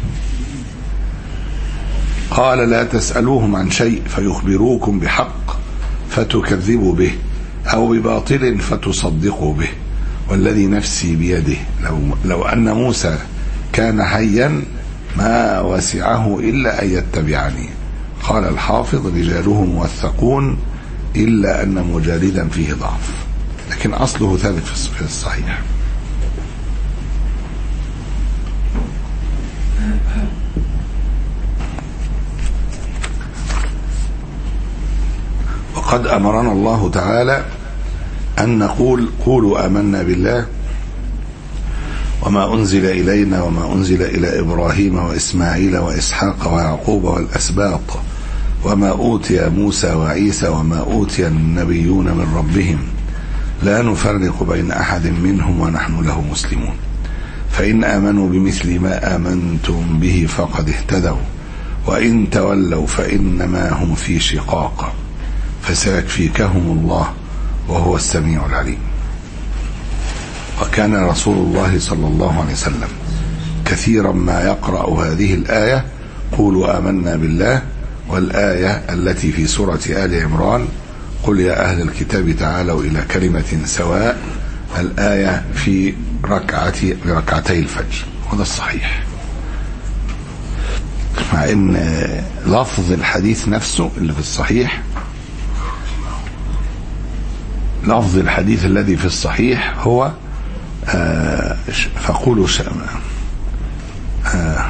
Speaker 2: قال لا تسألوهم عن شيء فيخبروكم بحق فتكذبوا به، أو بباطل فتصدقوا به، والذي نفسي بيده لو, لو أن موسى كان حيا ما وسعه إلا أن يتبعني. قال الحافظ رجاله موثقون إلا أن مجالدا فيه ضعف، لكن أصله ثابت في الصحيح. وقد أمرنا الله تعالى أن نقول قولوا آمنا بالله وما أنزل إلينا وما أنزل إلى إبراهيم وإسماعيل وإسحاق ويعقوب والأسباط وما أوتي موسى وعيسى وما أوتي النبيون من ربهم لا نفرق بين أحد منهم ونحن له مسلمون، فإن آمنوا بمثل ما آمنتم به فقد اهتدوا، وإن تولوا فإنما هم في شقاق فسيكفيكهم الله وهو السميع العليم. وكان رسول الله صلى الله عليه وسلم كثيرا ما يقرأ هذه الآية قولوا آمنا بالله، والآية التي في سورة آل عمران قل يا أهل الكتاب تعالوا إلى كلمة سواء، الآية في ركعة ركعتي الفجر، وهذا الصحيح، مع ان لفظ الحديث نفسه اللي في الصحيح لفظ الحديث الذي في الصحيح هو آه فقولوا آه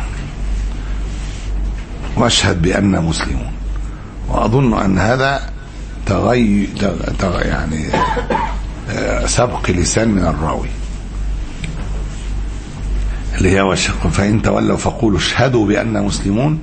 Speaker 2: واشهد بأننا مسلمون. وأظن أن هذا تغي تغ... يعني آه سبق لسان من الراوي اللي هي وشق فإن تولوا فقولوا اشهدوا بأننا مسلمون،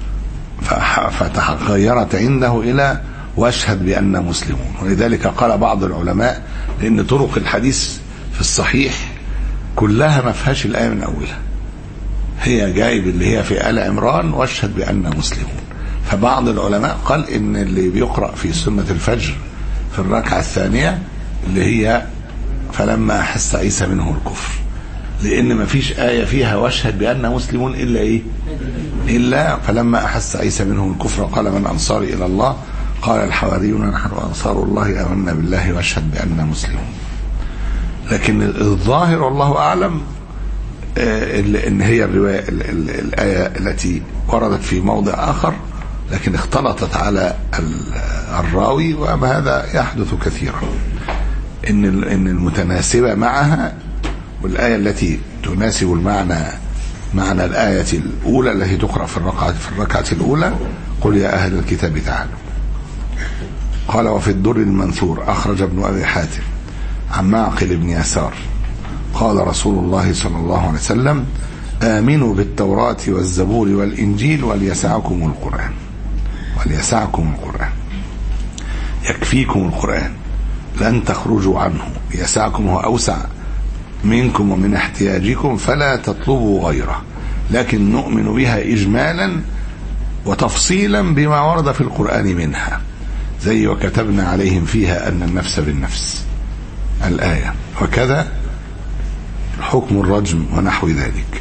Speaker 2: فتغيرت عنده إلى واشهد بأننا مسلمون. ولذلك قال بعض العلماء لأن طرق الحديث في الصحيح كلها ما فيهاش الآية من أولها، هي جايب اللي هي في آل عمران واشهد بأننا مسلمون. فبعض العلماء قال إن اللي بيقرأ في سنة الفجر في الركعة الثانية اللي هي فلما أحس عيسى منه الكفر، لأن ما فيش آية فيها واشهد بأننا مسلمون إلا إيه؟ إلا فلما أحس عيسى منه الكفر قال من أنصاري إلى الله قال الحواريون نحن أنصار الله آمنا بالله واشهد بأننا مسلمون. لكن الظاهر والله أعلم إن هي الرواية الآية التي وردت في موضع آخر لكن اختلطت على الراوي، وهذا يحدث كثيرا إن إن المتناسبة معها والآية التي تناسب المعنى معنى الآية الأولى التي تقرأ في الركعة في الركعة الأولى قل يا أهل الكتاب تعالوا. قال وفي الدر المنثور أخرج ابن أبي حاتم عن معقل بن يسار قال رسول الله صلى الله عليه وسلم آمنوا بالتوراة والزبور والإنجيل وليسعكم القرآن وليسعكم القرآن يكفيكم القرآن لن تخرجوا عنه يسعكم هو أوسع منكم ومن احتياجكم فلا تطلبوا غيره لكن نؤمن بها إجمالا وتفصيلا بما ورد في القرآن منها زي وكتبنا عليهم فيها أن النفس بالنفس الآية وكذا حكم الرجم ونحو ذلك.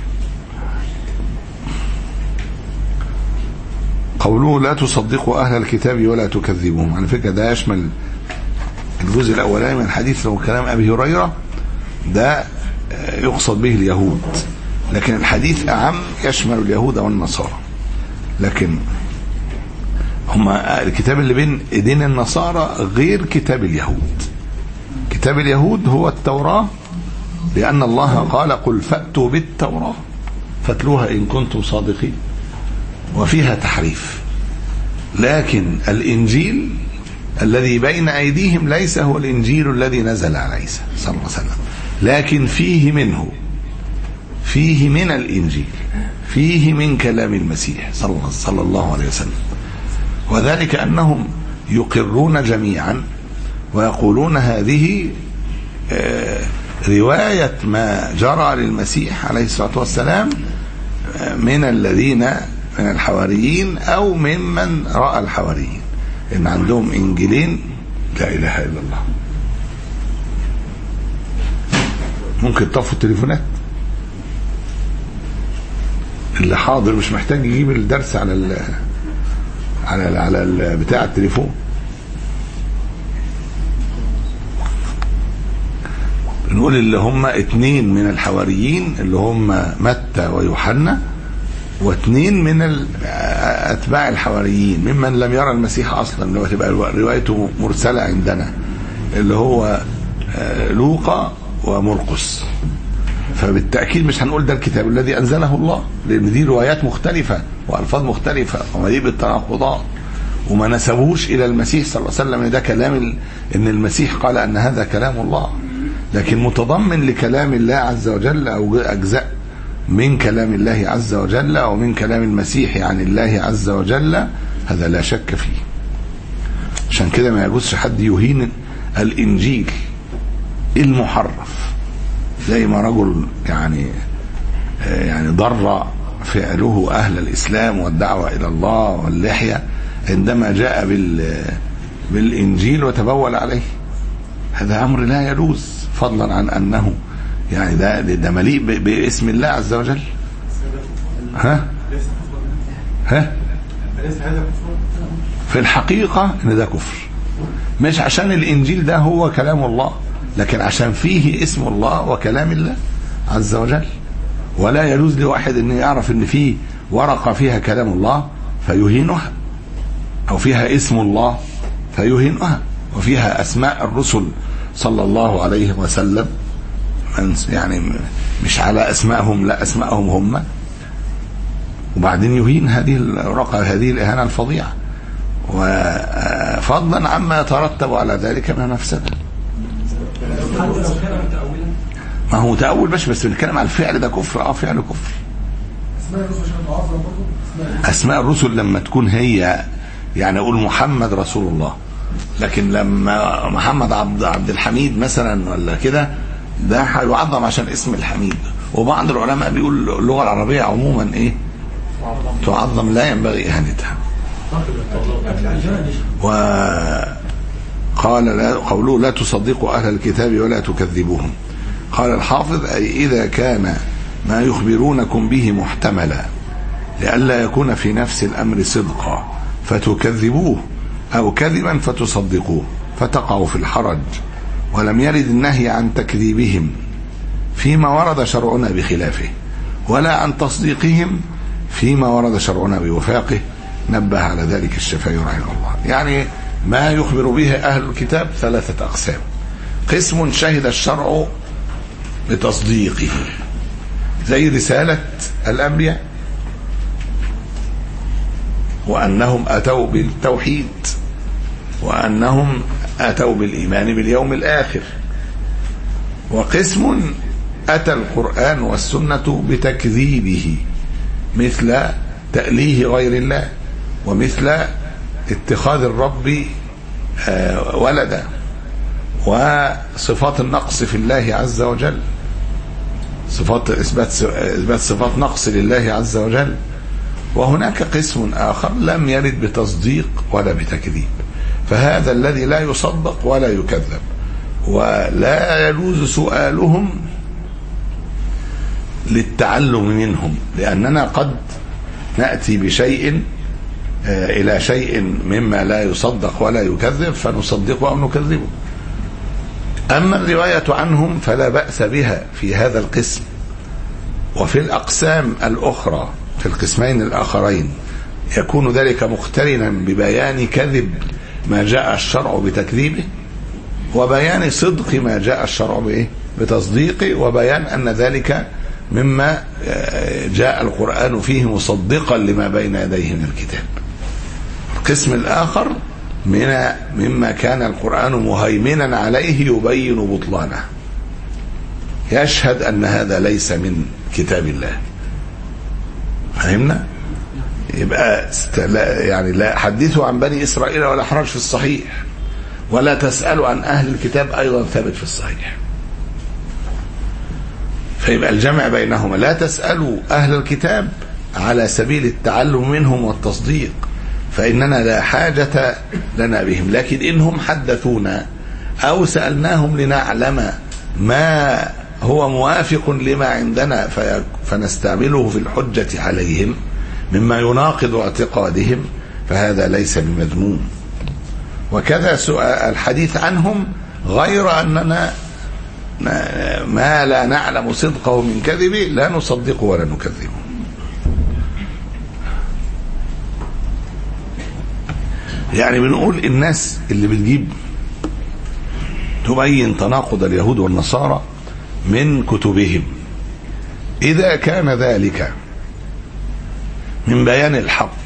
Speaker 2: قوله لا تصدقوا أهل الكتاب ولا تكذبوهم، على فكرة ده يشمل الجزء الأولاني من الحديث لو كلام أبي هريرة ده يقصد به اليهود، لكن الحديث أعم يشمل اليهود والنصارى. لكن هما الكتاب اللي بين ايدين النصارى غير كتاب اليهود. كتاب اليهود هو التوراة، لأن الله قال قل فأتوا بالتوراة فاتلوها إن كنتم صادقين، وفيها تحريف. لكن الإنجيل الذي بين أيديهم ليس هو الإنجيل الذي نزل على عيسى صلى الله عليه وسلم، لكن فيه منه فيه من الإنجيل فيه من كلام المسيح صلى الله عليه وسلم. وذلك أنهم يقرون جميعا ويقولون هذه رواية ما جرى للمسيح عليه الصلاة والسلام من الذين من الحواريين أو ممن رأى الحواريين، إن عندهم إنجيلين. لا إله إلا الله. ممكن تطفوا التليفونات، اللي حاضر مش محتاج يجيب الدرس على ال على ال على ال بتاع التليفون. نقول اللي هم اتنين من الحواريين اللي هم متى ويوحنا، واثنين من اتباع الحواريين ممن لم يرى المسيح اصلا، اللي هو تبقى روايته مرسله عندنا، اللي هو لوقا ومرقس. فبالتاكيد مش هنقول ده الكتاب الذي انزله الله، لان دي روايات مختلفه والفاظ مختلفه ومليء بالتناقضات، وما نسبوش الى المسيح صلى الله عليه وسلم ان ده كلام، ان المسيح قال ان هذا كلام الله، لكن متضمن لكلام الله عز وجل او اجزاء من كلام الله عز وجل او من كلام المسيح عن الله عز وجل، هذا لا شك فيه. عشان كده ما يجوزش حد يهين الانجيل المحرف، زي ما رجل يعني يعني ضر فعله اهل الاسلام والدعوه الى الله واللحيه عندما جاء بال بالانجيل وتبول عليه. هذا امر لا يجوز، فضلا عن انه يعني ده ده مليء باسم الله عز وجل. ها ها في الحقيقه ان ده كفر، مش عشان الانجيل ده هو كلام الله، لكن عشان فيه اسم الله وكلام الله عز وجل. ولا يجوز لواحد ان يعرف ان فيه ورقه فيها كلام الله فيهينها، او فيها اسم الله فيهينها، وفيها اسماء الرسل صلى الله عليه وسلم، يعني مش على أسمائهم، لا أسمائهم هم، وبعدين يهين هذه الرقعة، هذه الإهانة الفظيعة، وفضلا عما يترتب على ذلك من مفسدة. ما هو متأول بس بس بنتكلم على الفعل ده كفر. اه فعل كفر. أسماء الرسل لما تكون هي يعني أقول محمد رسول الله، لكن لما محمد عبد عبد الحميد مثلا ولا كده ده هيعظم عشان اسم الحميد. وبعض العلماء بيقول اللغة العربية عموما ايه تعظم، لا ينبغي اهانتها. وقال لا قوله لا تصدقوا أهل الكتاب ولا تكذبوهم. قال الحافظ أي إذا كان ما يخبرونكم به محتملا لئلا يكون في نفس الأمر صدقا فتكذبوه أو كذبا فتصدقوه فتقعوا في الحرج، ولم يرد النهي عن تكذيبهم فيما ورد شرعنا بخلافه، ولا عن تصديقهم فيما ورد شرعنا بوفاقه. نبه على ذلك الشافعي رحمه الله. يعني ما يخبر به أهل الكتاب ثلاثة أقسام: قسم شهد الشرع بتصديقه زي رسالة الأنبياء وأنهم أتوا بالتوحيد وأنهم أتوا بالإيمان باليوم الآخر. وقسم أتى القرآن والسنة بتكذيبه مثل تأليه غير الله ومثل اتخاذ الرب ولدا وصفات النقص في الله عز وجل، صفات إثبات إثبات صفات نقص لله عز وجل. وهناك قسم آخر لم يرد بتصديق ولا بتكذيب، فهذا الذي لا يصدق ولا يكذب، ولا يجوز سؤالهم للتعلم منهم، لأننا قد نأتي بشيء إلى شيء مما لا يصدق ولا يكذب فنصدقه أو نكذبه. أما الرواية عنهم فلا بأس بها في هذا القسم. وفي الأقسام الأخرى في القسمين الآخرين يكون ذلك مقترنا ببيان كذب ما جاء الشرع بتكذيبه، وبيان صدق ما جاء الشرع به بتصديقه، وبيان أن ذلك مما جاء القرآن فيه مصدقا لما بين يديه من الكتاب. القسم الآخر من مما كان القرآن مهيمنا عليه يبين بطلانه، يشهد أن هذا ليس من كتاب الله. فهمنا؟ يبقى يعني لا حدثوا عن بني إسرائيل ولا حرج في الصحيح، ولا تسألوا عن أهل الكتاب أيضا ثابت في الصحيح. فيبقى الجمع بينهما لا تسألوا أهل الكتاب على سبيل التعلم منهم والتصديق، فإننا لا حاجة لنا بهم، لكن إنهم حدثونا أو سألناهم لنعلم ما هو موافق لما عندنا فنستعمله في الحجة عليهم مما يناقض اعتقادهم، فهذا ليس بمذموم. وكذا سؤال الحديث عنهم غير أننا ما لا نعلم صدقه من كذبه لا نصدقه ولا نكذبه. يعني بنقول الناس اللي بتجيب تبين تناقض اليهود والنصارى من كتبهم، إذا كان ذلك من بيان الحق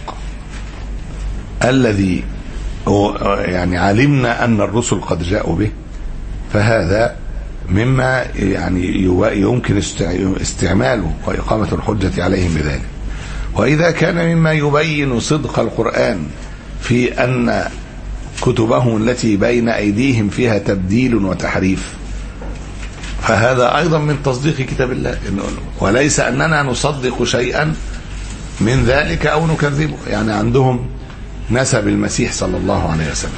Speaker 2: الذي يعني علمنا أن الرسل قد جاءوا به، فهذا مما يعني يمكن استعماله وإقامة الحجة عليهم بذلك. وإذا كان مما يبين صدق القرآن في أن كتبهم التي بين أيديهم فيها تبديل وتحريف، فهذا أيضا من تصديق كتاب الله، وليس أننا نصدق شيئا من ذلك أو نكذبه. يعني عندهم نسب المسيح صلى الله عليه وسلم،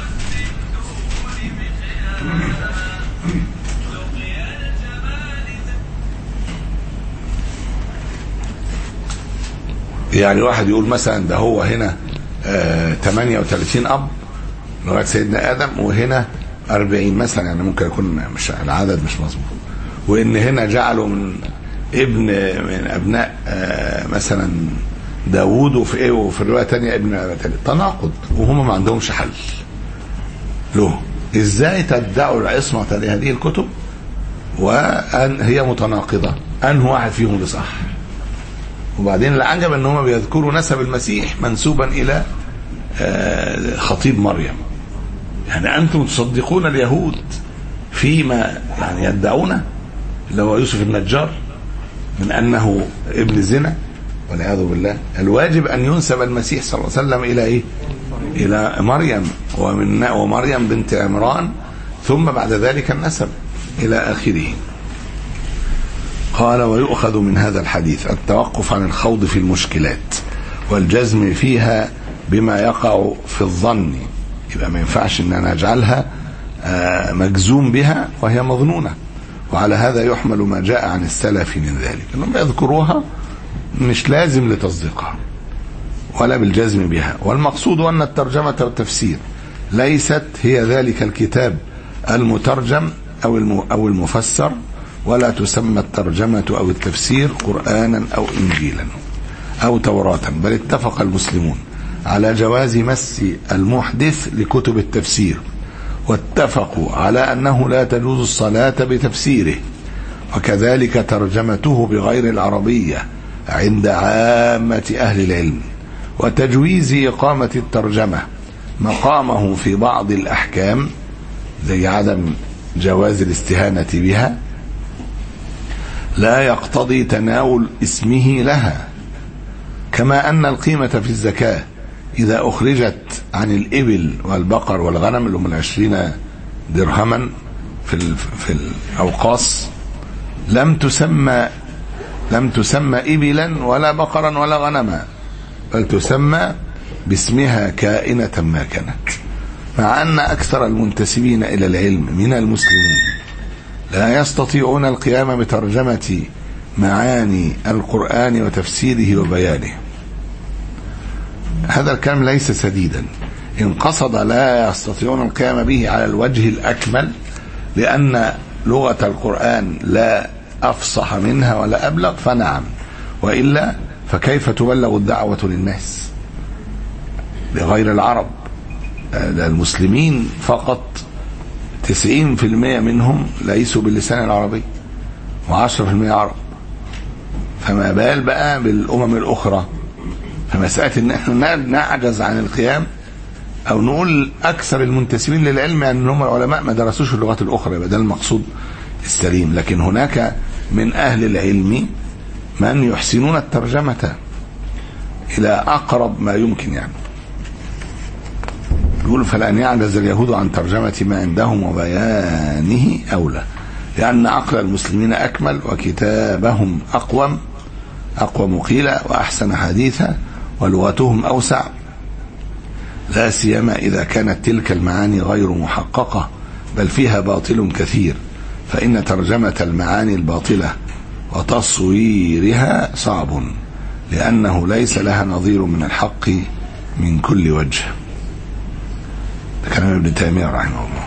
Speaker 2: يعني واحد يقول مثلا ده هو هنا آه ثمانية وثلاثين أب لغاية سيدنا آدم، وهنا أربعين مثلا، يعني ممكن يكون مش العدد مش مظبوط، وإن هنا جعلوا من ابن من أبناء آه مثلا داوود، وفي إيه وفي الرواية تانية ابن تانية، تناقض، وهم ما عندهمش حل له. ازاي تدعوا العصمة لهذه الكتب وأن هي متناقضة؟ أنه واحد فيهم اللي صح؟ وبعدين العجب ان هم بيذكروا نسب المسيح منسوبا الى خطيب مريم. يعني انتم تصدقون اليهود فيما يعني يدعونه اللي هو يوسف النجار من انه ابن زنا والعياذ بالله. الواجب ان ينسب المسيح صلى الله عليه وسلم الى ايه؟ الى مريم، ومن ومريم بنت عمران، ثم بعد ذلك النسب الى اخره. قال: ويؤخذ من هذا الحديث التوقف عن الخوض في المشكلات والجزم فيها بما يقع في الظن. يبقى ما ينفعش ان انا اجعلها مجزوم بها وهي مظنونة. وعلى هذا يحمل ما جاء عن السلف من ذلك، انهم يذكروها مش لازم لتصديقها ولا بالجزم بها. والمقصود ان الترجمة والتفسير ليست هي ذلك الكتاب المترجم او او المفسر، ولا تسمى الترجمة أو التفسير قرآنا أو إنجيلا أو توراة، بل اتفق المسلمون على جواز مس المحدث لكتب التفسير، واتفقوا على أنه لا تجوز الصلاة بتفسيره، وكذلك ترجمته بغير العربية عند عامة أهل العلم، وتجويز إقامة الترجمة مقامه في بعض الأحكام زي عدم جواز الاستهانة بها لا يقتضي تناول اسمه لها، كما أن القيمة في الزكاة إذا أخرجت عن الإبل والبقر والغنم اللي هم عشرين درهما في في الأوقاص لم تسمى لم تسمى إبلا ولا بقرا ولا غنما، بل تسمى باسمها كائنة ما كانت، مع أن أكثر المنتسبين إلى العلم من المسلمين لا يستطيعون القيام بترجمة معاني القرآن وتفسيره وبيانه. هذا الكلام ليس سديدا، إن قصد لا يستطيعون القيام به على الوجه الأكمل لأن لغة القرآن لا أفصح منها ولا أبلغ فنعم، وإلا فكيف تبلغ الدعوة للناس لغير العرب؟ المسلمين فقط تسعين في المئة منهم ليسوا باللسان العربي وعشرة في المئة عرب، فما بال بقى بالأمم الأخرى. فمسألة إن احنا نعجز عن القيام أو نقول أكثر المنتسبين للعلم يعني أنهم العلماء ما درسوش اللغات الأخرى، يبقى ده المقصود السليم. لكن هناك من أهل العلم من يحسنون الترجمة إلى أقرب ما يمكن. يعني يقول: فلأن يعجز اليهود عن ترجمة ما عندهم وبيانه أولى، لأن عقل المسلمين أكمل وكتابهم أقوم أقوم قيلا وأحسن حديثا ولغتهم أوسع، لا سيما إذا كانت تلك المعاني غير محققة بل فيها باطل كثير، فإن ترجمة المعاني الباطلة وتصويرها صعب، لأنه ليس لها نظير من الحق من كل وجه. ده كلام ابن تيمية رحمه الله.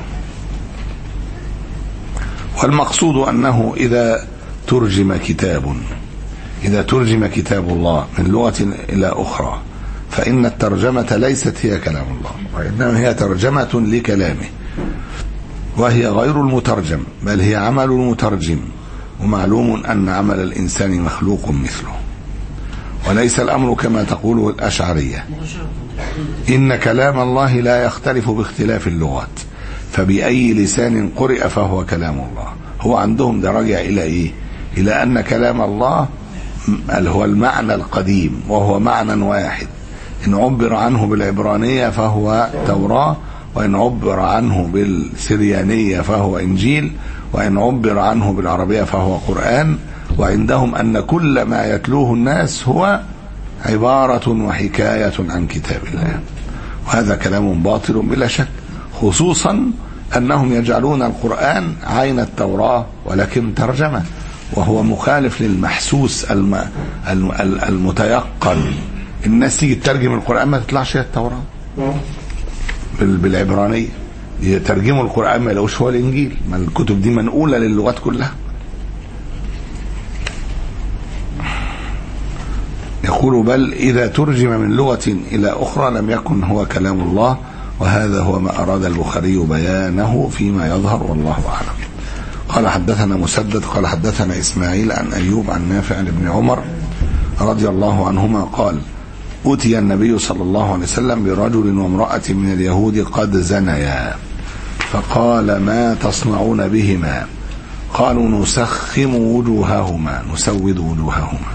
Speaker 2: والمقصود أنه إذا ترجم كتاب إذا ترجم كتاب الله من لغة إلى أخرى فإن الترجمة ليست هي كلام الله، وإنما هي ترجمة لكلامه، وهي غير المترجم بل هي عمل المترجم، ومعلوم أن عمل الإنسان مخلوق مثله، وليس الأمر كما تقوله الأشعرية إن كلام الله لا يختلف باختلاف اللغات، فبأي لسان قرئ فهو كلام الله. هو عندهم ده راجع إلى إيه؟ إلى أن كلام الله هو المعنى القديم وهو معنى واحد، إن عبر عنه بالعبرانية فهو توراة، وإن عبر عنه بالسريانية فهو إنجيل، وإن عبر عنه بالعربية فهو قرآن. وعندهم أن كل ما يتلوه الناس هو عبارة وحكاية عن كتاب الله، وهذا كلام باطل بلا شك، خصوصا أنهم يجعلون القرآن عين التوراة ولكن ترجمة، وهو مخالف للمحسوس الم... الم... المتيقن. الناس تيجي تترجم القرآن ما تطلعش هي التوراة بال... بالعبرانية، يترجموا القرآن ما يلاقوش هو الإنجيل، ما الكتب دي منقولة للغات كلها. يقول: بل إذا ترجم من لغة إلى أخرى لم يكن هو كلام الله، وهذا هو ما أراد البخاري بيانه فيما يظهر والله أعلم. قال حدثنا مسدد قال حدثنا إسماعيل عن أيوب عن نافع عن ابن عمر رضي الله عنهما قال أتي النبي صلى الله عليه وسلم برجل وامرأة من اليهود قد زنيا فقال ما تصنعون بهما؟ قالوا نسخم وجوههما نسود وجوههما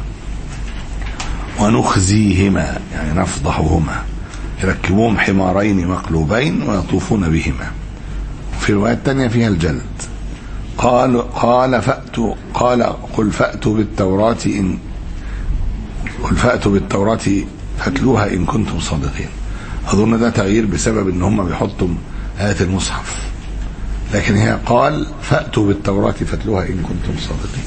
Speaker 2: ونخزيهما يعني نفضحهما يركبون حمارين مقلوبين ويطوفون بهما. في الرواية الثانية فيها الجلد. قال قال فأتوا قال قل فأتوا بالتوراة إن قل فأتوا بالتوراة فاتلوها إن كنتم صادقين. أظن ده تغيير بسبب إن هم بيحطوا آيات المصحف، لكن هي قال فأتوا بالتوراة فاتلوها إن كنتم صادقين،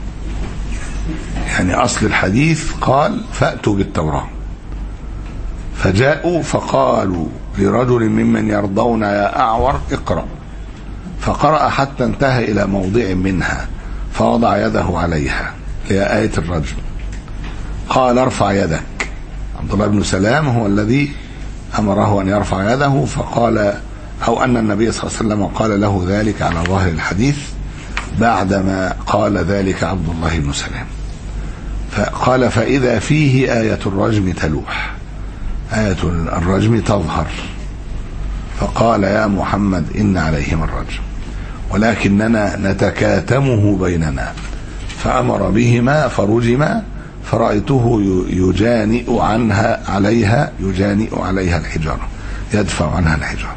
Speaker 2: يعني أصل الحديث قال فأتوا بالتوراة. فجاءوا فقالوا لرجل ممن يرضون يا أعور اقرأ، فقرأ حتى انتهى إلى موضع منها فوضع يده عليها هي آية الرجل. قال ارفع يدك. عبد الله بن سلام هو الذي أمره أن يرفع يده، فقال أو أن النبي صلى الله عليه وسلم قال له ذلك على ظاهر الحديث بعدما قال ذلك عبد الله بن سلام. فقال فإذا فيه آية الرجم تلوح، آية الرجم تظهر. فقال يا محمد إن عليهم الرجم ولكننا نتكاتمه بيننا، فأمر بهما فرجما فرأيته يجانئ عنها عليها يجانئ عليها الحجارة يدفع عنها الحجارة.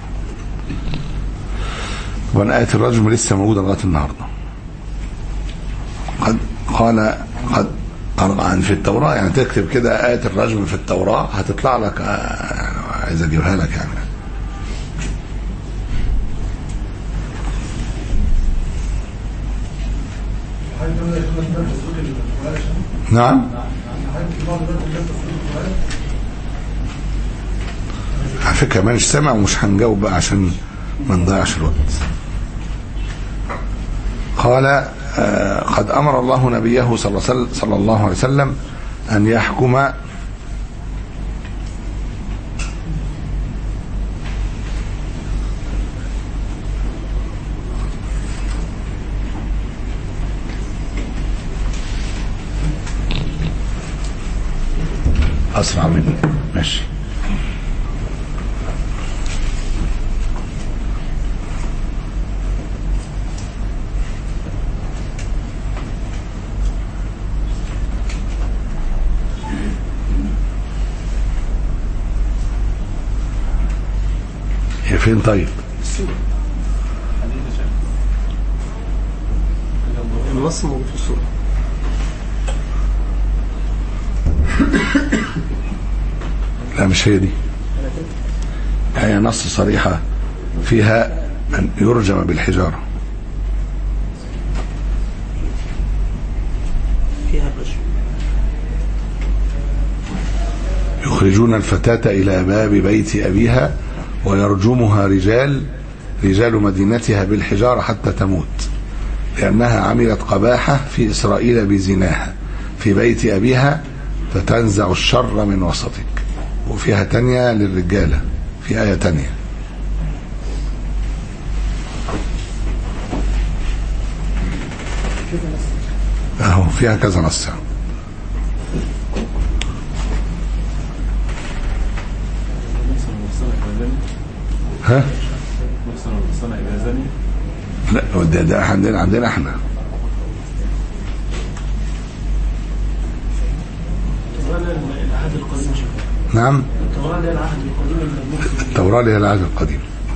Speaker 2: وأن آية الرجم لسه موجودة لغاية النهاردة. قد قال قد قرأ في التوراة، يعني تكتب كده آية الرجم في التوراة هتطلع لك، عايز أجيبها لك يعني. نعم على فكرة ما مش سامع ومش هنجاوب بقى عشان ما نضيعش الوقت. قال آه قد أمر الله نبيه صلى الله عليه وسلم أن يحكم أسرع مني ماشي. هي فين طيب؟
Speaker 6: النص موجود في السورة.
Speaker 2: لا مش هي دي، هي نص صريحة فيها أن يرجم بالحجارة.
Speaker 6: فيها الرجم.
Speaker 2: يخرجون الفتاة إلى باب بيت أبيها ويرجمها رجال رجال مدينتها بالحجارة حتى تموت، لأنها عملت قباحة في إسرائيل بزناها في بيت أبيها فتنزع الشر من وسطك. وفيها تانية للرجالة في آية تانية. اهو فيها كذا نص. ها؟ لا ده ده عندنا عندنا احنا نعم التوراة اللي هي العهد القديم.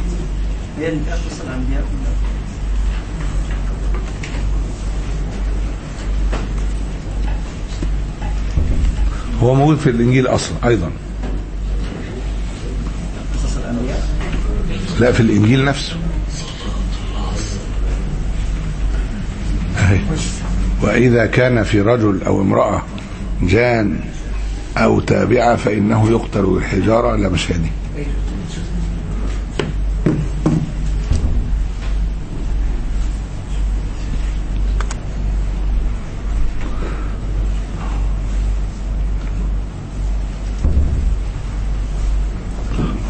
Speaker 2: هو موجود في الإنجيل أصلا أيضا. لا في الإنجيل نفسه. وإذا كان في رجل أو امرأة جان أو تابعة فإنه يقتل بالحجارة. لا مش هذه.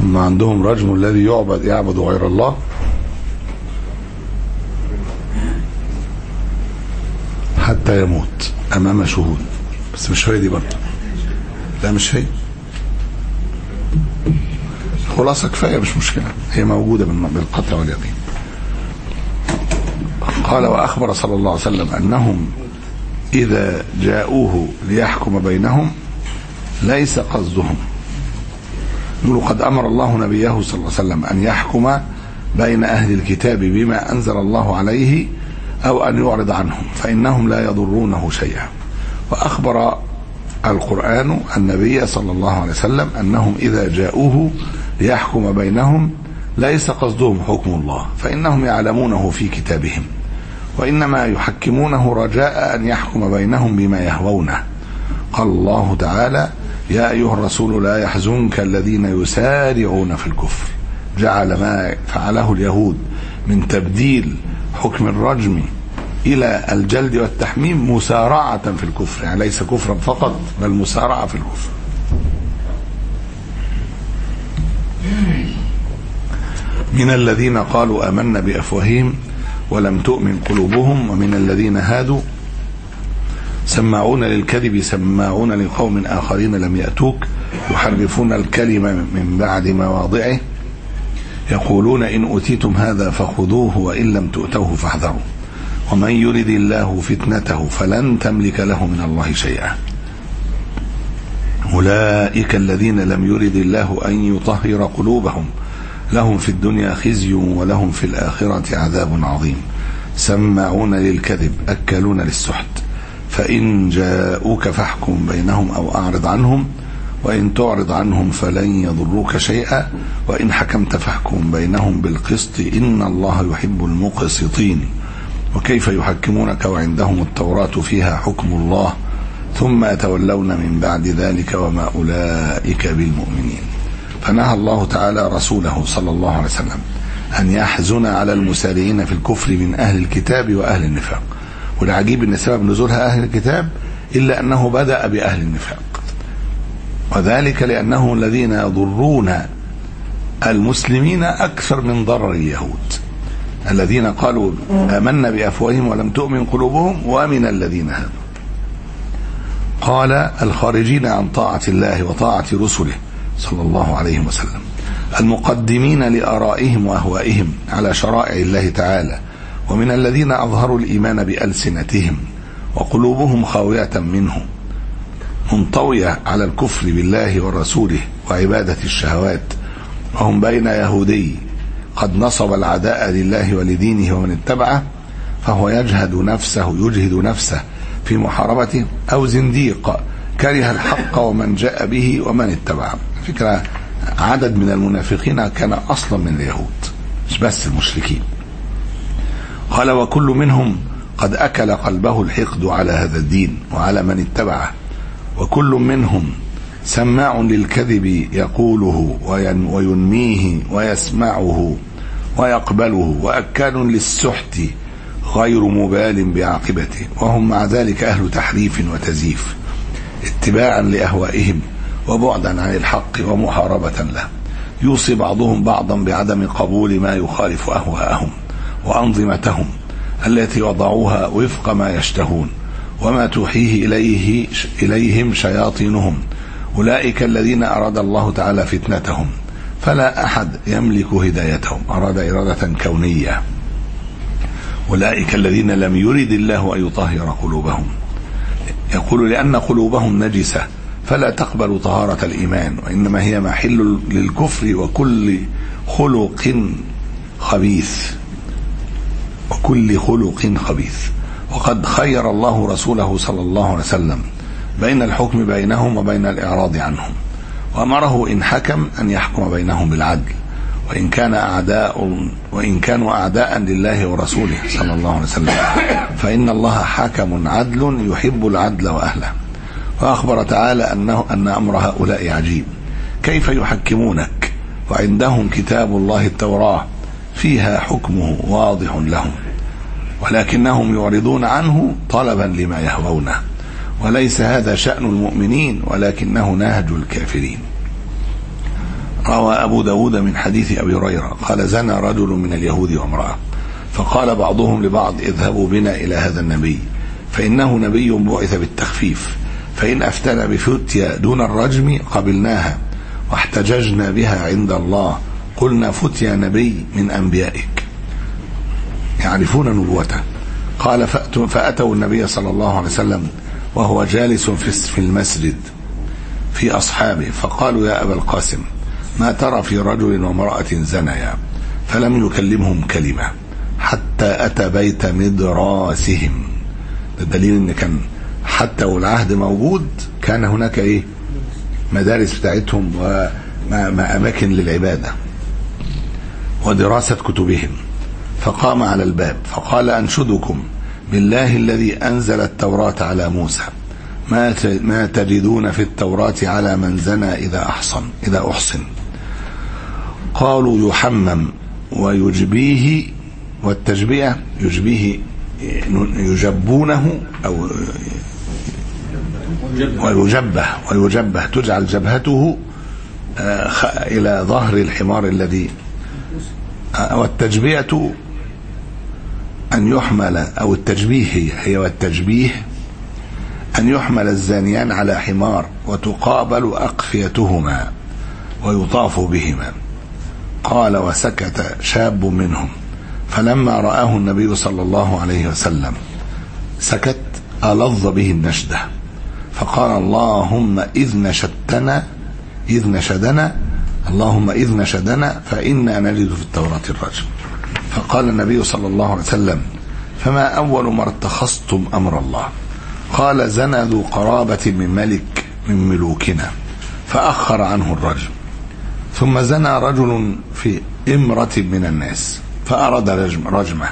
Speaker 2: هم عندهم رجم الذي يعبد يعبد غير الله. حتى يموت امام شهود، بس مش هي دي برضه، لا مش هي. خلاصة كفاية مش مشكلة، هي موجودة بالقطع واليقين. قال وأخبر صلى الله عليه وسلم أنهم إذا جاءوه ليحكم بينهم ليس قصدهم، يقول قد أمر الله نبيه صلى الله عليه وسلم أن يحكم بين أهل الكتاب بما أنزل الله عليه أو أن يعرض عنهم فإنهم لا يضرونه شيئا. وأخبر القرآن النبي صلى الله عليه وسلم أنهم إذا جاءوه ليحكم بينهم ليس قصدهم حكم الله فإنهم يعلمونه في كتابهم، وإنما يحكمونه رجاء أن يحكم بينهم بما يهوونه. قال الله تعالى يا أيها الرسول لا يحزنك الذين يسارعون في الكفر، جعل ما فعله اليهود من تبديل حكم الرجم إلى الجلد والتحميم مسارعة في الكفر، يعني ليس كفرا فقط بل مسارعة في الكفر. من الذين قالوا آمنا بأفواههم ولم تؤمن قلوبهم ومن الذين هادوا سماعون للكذب سماعون لقوم آخرين لم يأتوك يحرفون الكلمة من بعد مواضعه يقولون إن أوتيتم هذا فخذوه وإن لم تؤتوه فاحذروا ومن يرد الله فتنته فلن تملك له من الله شيئا. أولئك الذين لم يرد الله أن يطهر قلوبهم لهم في الدنيا خزي ولهم في الآخرة عذاب عظيم. سماعون للكذب أكلون للسحت فإن جاءوك فاحكم بينهم أو أعرض عنهم وإن تعرض عنهم فلن يضروك شيئا وإن حكمت فاحكم بينهم بالقسط إن الله يحب المقسطين. وكيف يحكمونك وعندهم التوراة فيها حكم الله ثم يتولون من بعد ذلك وما أولئك بالمؤمنين. فنهى الله تعالى رسوله صلى الله عليه وسلم أن يحزن على المسارعين في الكفر من أهل الكتاب وأهل النفاق. والعجيب أن سبب نزولها أهل الكتاب إلا أنه بدأ بأهل النفاق، وذلك لأنهم الذين يضرون المسلمين أكثر من ضرر اليهود الذين قالوا آمنا بأفواههم ولم تؤمن قلوبهم ومن الذين هادوا. قال الخارجين عن طاعة الله وطاعة رسله صلى الله عليه وسلم المقدمين لآرائهم وأهوائهم على شرائع الله تعالى ومن الذين أظهروا الإيمان بألسنتهم وقلوبهم خاوية منه منطوية على الكفر بالله ورسوله وعبادة الشهوات وهم بين يهودي قد نصب العداء لله ولدينه ومن اتبعه فهو يجهد نفسه يجهد نفسه في محاربته أو زنديق كره الحق ومن جاء به ومن اتبعه. فكرة عدد من المنافقين كان أصلا من اليهود مش بس المشركين. قال وكل منهم قد أكل قلبه الحقد على هذا الدين وعلى من اتبعه وكل منهم سماع للكذب يقوله وينميه ويسمعه ويقبله وأكال للسحت غير مبال بعاقبته وهم مع ذلك أهل تحريف وتزييف اتباعا لأهوائهم وبعدا عن الحق ومحاربة له. يوصي بعضهم بعضا بعدم قبول ما يخالف أهواءهم وأنظمتهم التي وضعوها وفق ما يشتهون وما توحيه إليه إليهم شياطينهم. أولئك الذين أراد الله تعالى فتنتهم فلا أحد يملك هدايتهم، أراد إرادة كونية. أولئك الذين لم يرد الله أن يطهر قلوبهم، يقول لأن قلوبهم نجسة فلا تقبل طهارة الإيمان وإنما هي محل للكفر وكل خلق خبيث وكل خلق خبيث. وقد خير الله رسوله صلى الله عليه وسلم بين الحكم بينهم وبين الإعراض عنهم وأمره إن حكم أن يحكم بينهم بالعدل وإن كان أعداء وإن كانوا أعداء لله ورسوله صلى الله عليه وسلم فإن الله حكم عدل يحب العدل وأهله. وأخبر تعالى أنه أن أمر هؤلاء عجيب، كيف يحكمونك وعندهم كتاب الله التوراة فيها حكمه واضح لهم ولكنهم يعرضون عنه طلبا لما يهوونه وليس هذا شأن المؤمنين ولكنه نهج الكافرين. روى أبو داود من حديث أبي هريرة قال زنى رجل من اليهود وامرأة فقال بعضهم لبعض اذهبوا بنا إلى هذا النبي فإنه نبي بعث بالتخفيف فإن أفتنا بفتيا دون الرجم قبلناها واحتججنا بها عند الله قلنا فتيا نبي من أنبيائك يعرفون نبوته. قال فأتوا النبي صلى الله عليه وسلم وهو جالس في المسجد في أصحابه فقالوا يا أبا القاسم ما ترى في رجل وامرأة زنيا فلم يكلمهم كلمة حتى أتى بيت مدراسهم. الدليل ان كان حتى والعهد موجود كان هناك ايه مدارس بتاعتهم وأماكن للعبادة ودراسة كتبهم. فقام على الباب فقال أنشدكم بالله الذي أنزل التوراة على موسى ما ما تجدون في التوراة على من زنى إذا أحصن إذا أحصن. قالوا يحمم ويجبيه والتجبئة يجبيه يجبونه أو ويجبه ويجبه تجعل جبهته إلى ظهر الحمار الذي والتجبئة أن يحمل أو التجبيه هي, هي والتجبيه أن يحمل الزانيان على حمار وتقابل أقفيتهما ويطاف بهما. قال وسكت شاب منهم فلما رآه النبي صلى الله عليه وسلم سكت ألظ به النشدة فقال اللهم إذ نشدتنا إذ نشدنا اللهم إذ نشدنا فإنا نجد في التوراة الرجم. فقال النبي صلى الله عليه وسلم فما أول ما ارتخصتم أمر الله؟ قال زنى ذو قرابة من ملك من ملوكنا فأخر عنه الرجم. ثم زنى رجل في امرة من الناس فأراد رجم رجمه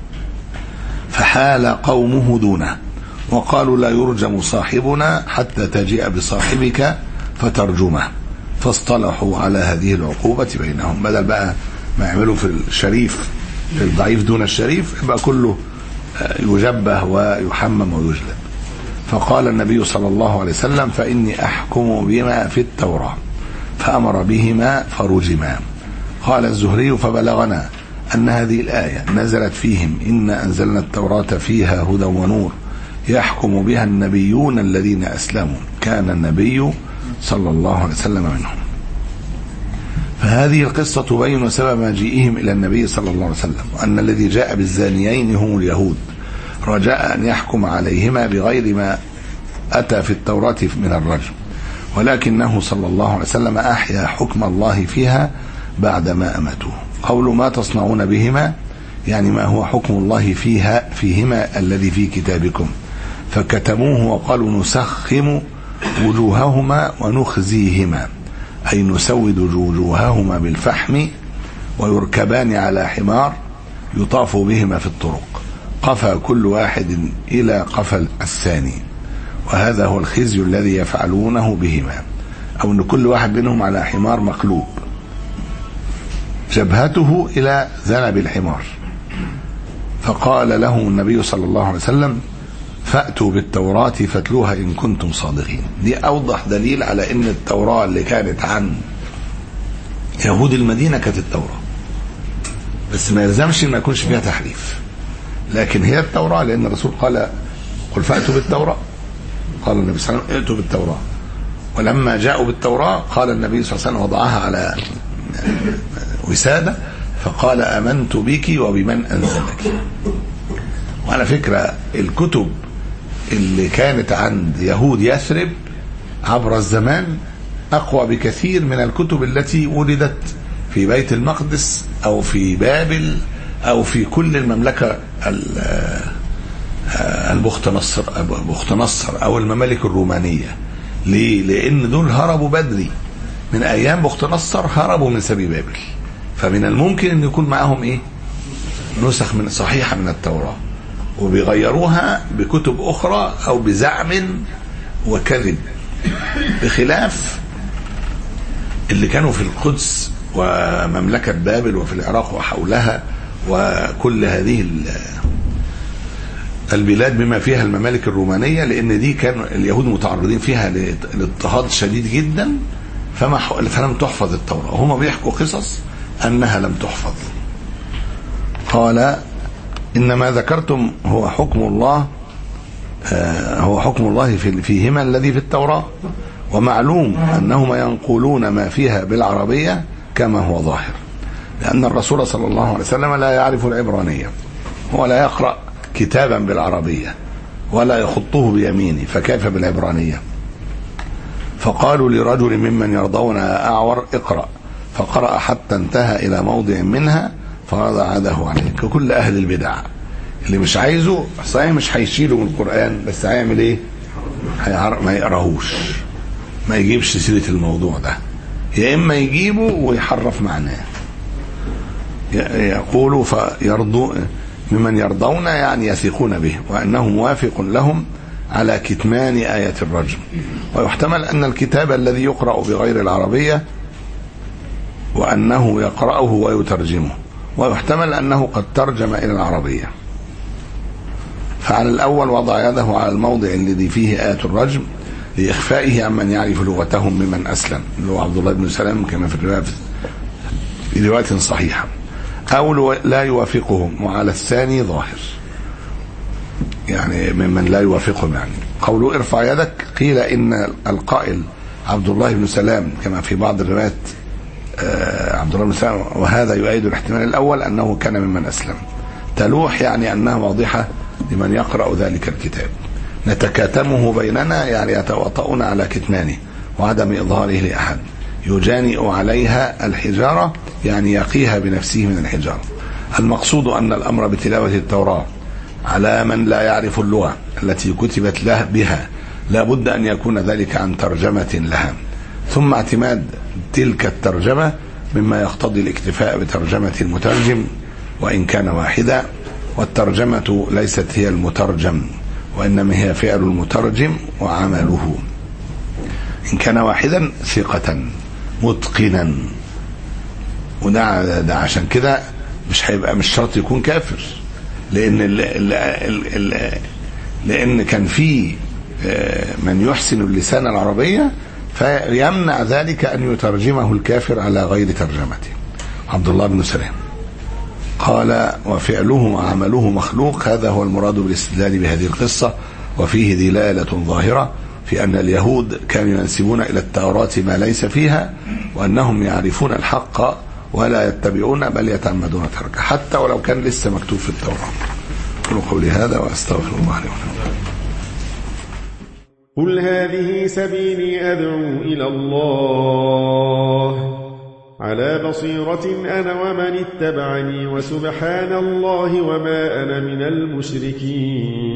Speaker 2: فحال قومه دونه وقالوا لا يرجم صاحبنا حتى تجيء بصاحبك فترجمه فاصطلحوا على هذه العقوبة بينهم. بدل بقى ما يعملوا في الشريف في الضعيف دون الشريف يبقى كله يجبه ويحمم ويجلد. فقال النبي صلى الله عليه وسلم فإني أحكم بما في التوراة فأمر بهما فرجما. قال الزهري فبلغنا أن هذه الآية نزلت فيهم إنا أنزلنا التوراة فيها هدى ونور يحكم بها النبيون الذين أسلموا كان النبي صلى الله عليه وسلم منهم. فهذه القصة تبين سبب مجيئهم إلى النبي صلى الله عليه وسلم وأن الذي جاء بالزانيين هم اليهود رجاء أن يحكم عليهما بغير ما أتى في التوراة من الرجم ولكنه صلى الله عليه وسلم أحيا حكم الله فيها بعدما أمتوه. قول ما تصنعون بهما يعني ما هو حكم الله فيها فيهما الذي في كتابكم فكتموه وقالوا نسخم وجوههما ونخزيهما أي نسود وجوههما بالفحم ويركبان على حمار يطاف بهما في الطرق قفى كل واحد إلى قفى الثاني وهذا هو الخزي الذي يفعلونه بهما أو أن كل واحد منهم على حمار مقلوب جبهته إلى ذنب الحمار. فقال له النبي صلى الله عليه وسلم فأتوا بالتوراة فاتلوها إن كنتم صادقين. دي أوضح دليل على أن التوراة اللي كانت عن يهود المدينة كانت التوراة بس ما يلزمش ما يكونش فيها تحريف لكن هي التوراة لأن الرسول قال قل فأتوا بالتوراة قال النبي صلى الله عليه وسلم ائتوا بالتوراة ولما جاءوا بالتوراة قال النبي صلى الله عليه وسلم وضعها على وسادة فقال آمنت بك وبمن أنزلك. وعلى فكرة الكتب اللي كانت عند يهود يثرب عبر الزمان أقوى بكثير من الكتب التي ولدت في بيت المقدس أو في بابل أو في كل المملكة البخت نصر بخت نصر أو الممالك الرومانية. ليه؟ لأن دول هربوا بدري من أيام بخت نصر هربوا من سبي بابل فمن الممكن أن يكون معهم إيه نسخ من صحيحة من التوراة وبيغيروها بكتب أخرى أو بزعم وكذب بخلاف اللي كانوا في القدس ومملكة بابل وفي العراق وحولها وكل هذه البلاد بما فيها الممالك الرومانية لأن دي كان اليهود متعرضين فيها لاضطهاد شديد جدا فما فلم تحفظ التوراة. هم بيحكوا قصص أنها لم تحفظ. قال إنما ذكرتم هو حكم الله هو حكم الله فيهما الذي في التوراة، ومعلوم أنهما ينقلون ما فيها بالعربية كما هو ظاهر، لأن الرسول صلى الله عليه وسلم لا يعرف العبرانية، هو لا يقرأ كتابا بالعربية ولا يخطه بيمينه، فكيف بالعبرانية؟ فقالوا لرجل ممن يرضون أعور اقرأ، فقرأ حتى انتهى إلى موضع منها فرضع يده عليه. ككل أهل البدع اللي مش عايزه صحيح مش هيشيله من القرآن، بس هيعمل ايه؟ ما يقراهوش، ما يجيبش سيرة الموضوع ده، يا إما يجيبه ويحرف معناه. يقولوا فيرضوا ممن يرضون يعني يثقون به، وأنه موافق لهم على كتمان آية الرجم. ويحتمل أن الكتاب الذي يقرأ بغير العربية وأنه يقرأه ويترجمه، ويحتمل أنه قد ترجم إلى العربية. فعلى الأول وضع يده على الموضع الذي فيه آية الرجم لإخفائه عمن يعرف لغتهم ممن أسلم، اللي هو عبد الله بن سلام كما في الرواية في رواية صحيحة، أو لا يوافقهم، وعلى الثاني ظاهر يعني ممن لا يوافقهم. يعني قوله ارفع يدك قيل إن القائل عبد الله بن سلام كما في بعض الروايات عبد الله بن سلام، وهذا يؤيد الاحتمال الأول أنه كان ممن أسلم. تلوح يعني أنها واضحة لمن يقرأ ذلك الكتاب. نتكاتمه بيننا يعني يتواطؤون على كتمانه وعدم إظهاره لأحد. يجانئ عليها الحجارة يعني يقيها بنفسه من الحجارة. المقصود أن الأمر بتلاوة التوراة على من لا يعرف اللغة التي كتبت له بها لا بد أن يكون ذلك عن ترجمة لها، ثم اعتماد تلك الترجمة مما يقتضي الاكتفاء بترجمة المترجم وإن كان واحدا، والترجمة ليست هي المترجم وإنما هي فعل المترجم وعمله. إن كان واحدا ثقة متقنا، وده ده عشان كده مش هيبقى مش شرط يكون كافر، لأن ال ال ال ال لأن كان في من يحسن اللسان العربية فيمنع ذلك أن يترجمه الكافر على غير ترجمته. عبد الله بن سلام قال وفعله وعمله مخلوق. هذا هو المراد بالاستدلال بهذه القصة، وفيه دلالة ظاهرة في أن اليهود كانوا ينسبون إلى التوراة ما ليس فيها، وأنهم يعرفون الحق ولا يتبعون بل يتعمدون تركه حتى ولو كان لسه مكتوب في التوراة. أقول قولي هذا وأستغفر الله لي ولكم.
Speaker 7: قل هذه سبيلي أدعو إلى الله على بصيرة أنا ومن اتبعني، وسبحان الله وما أنا من المشركين.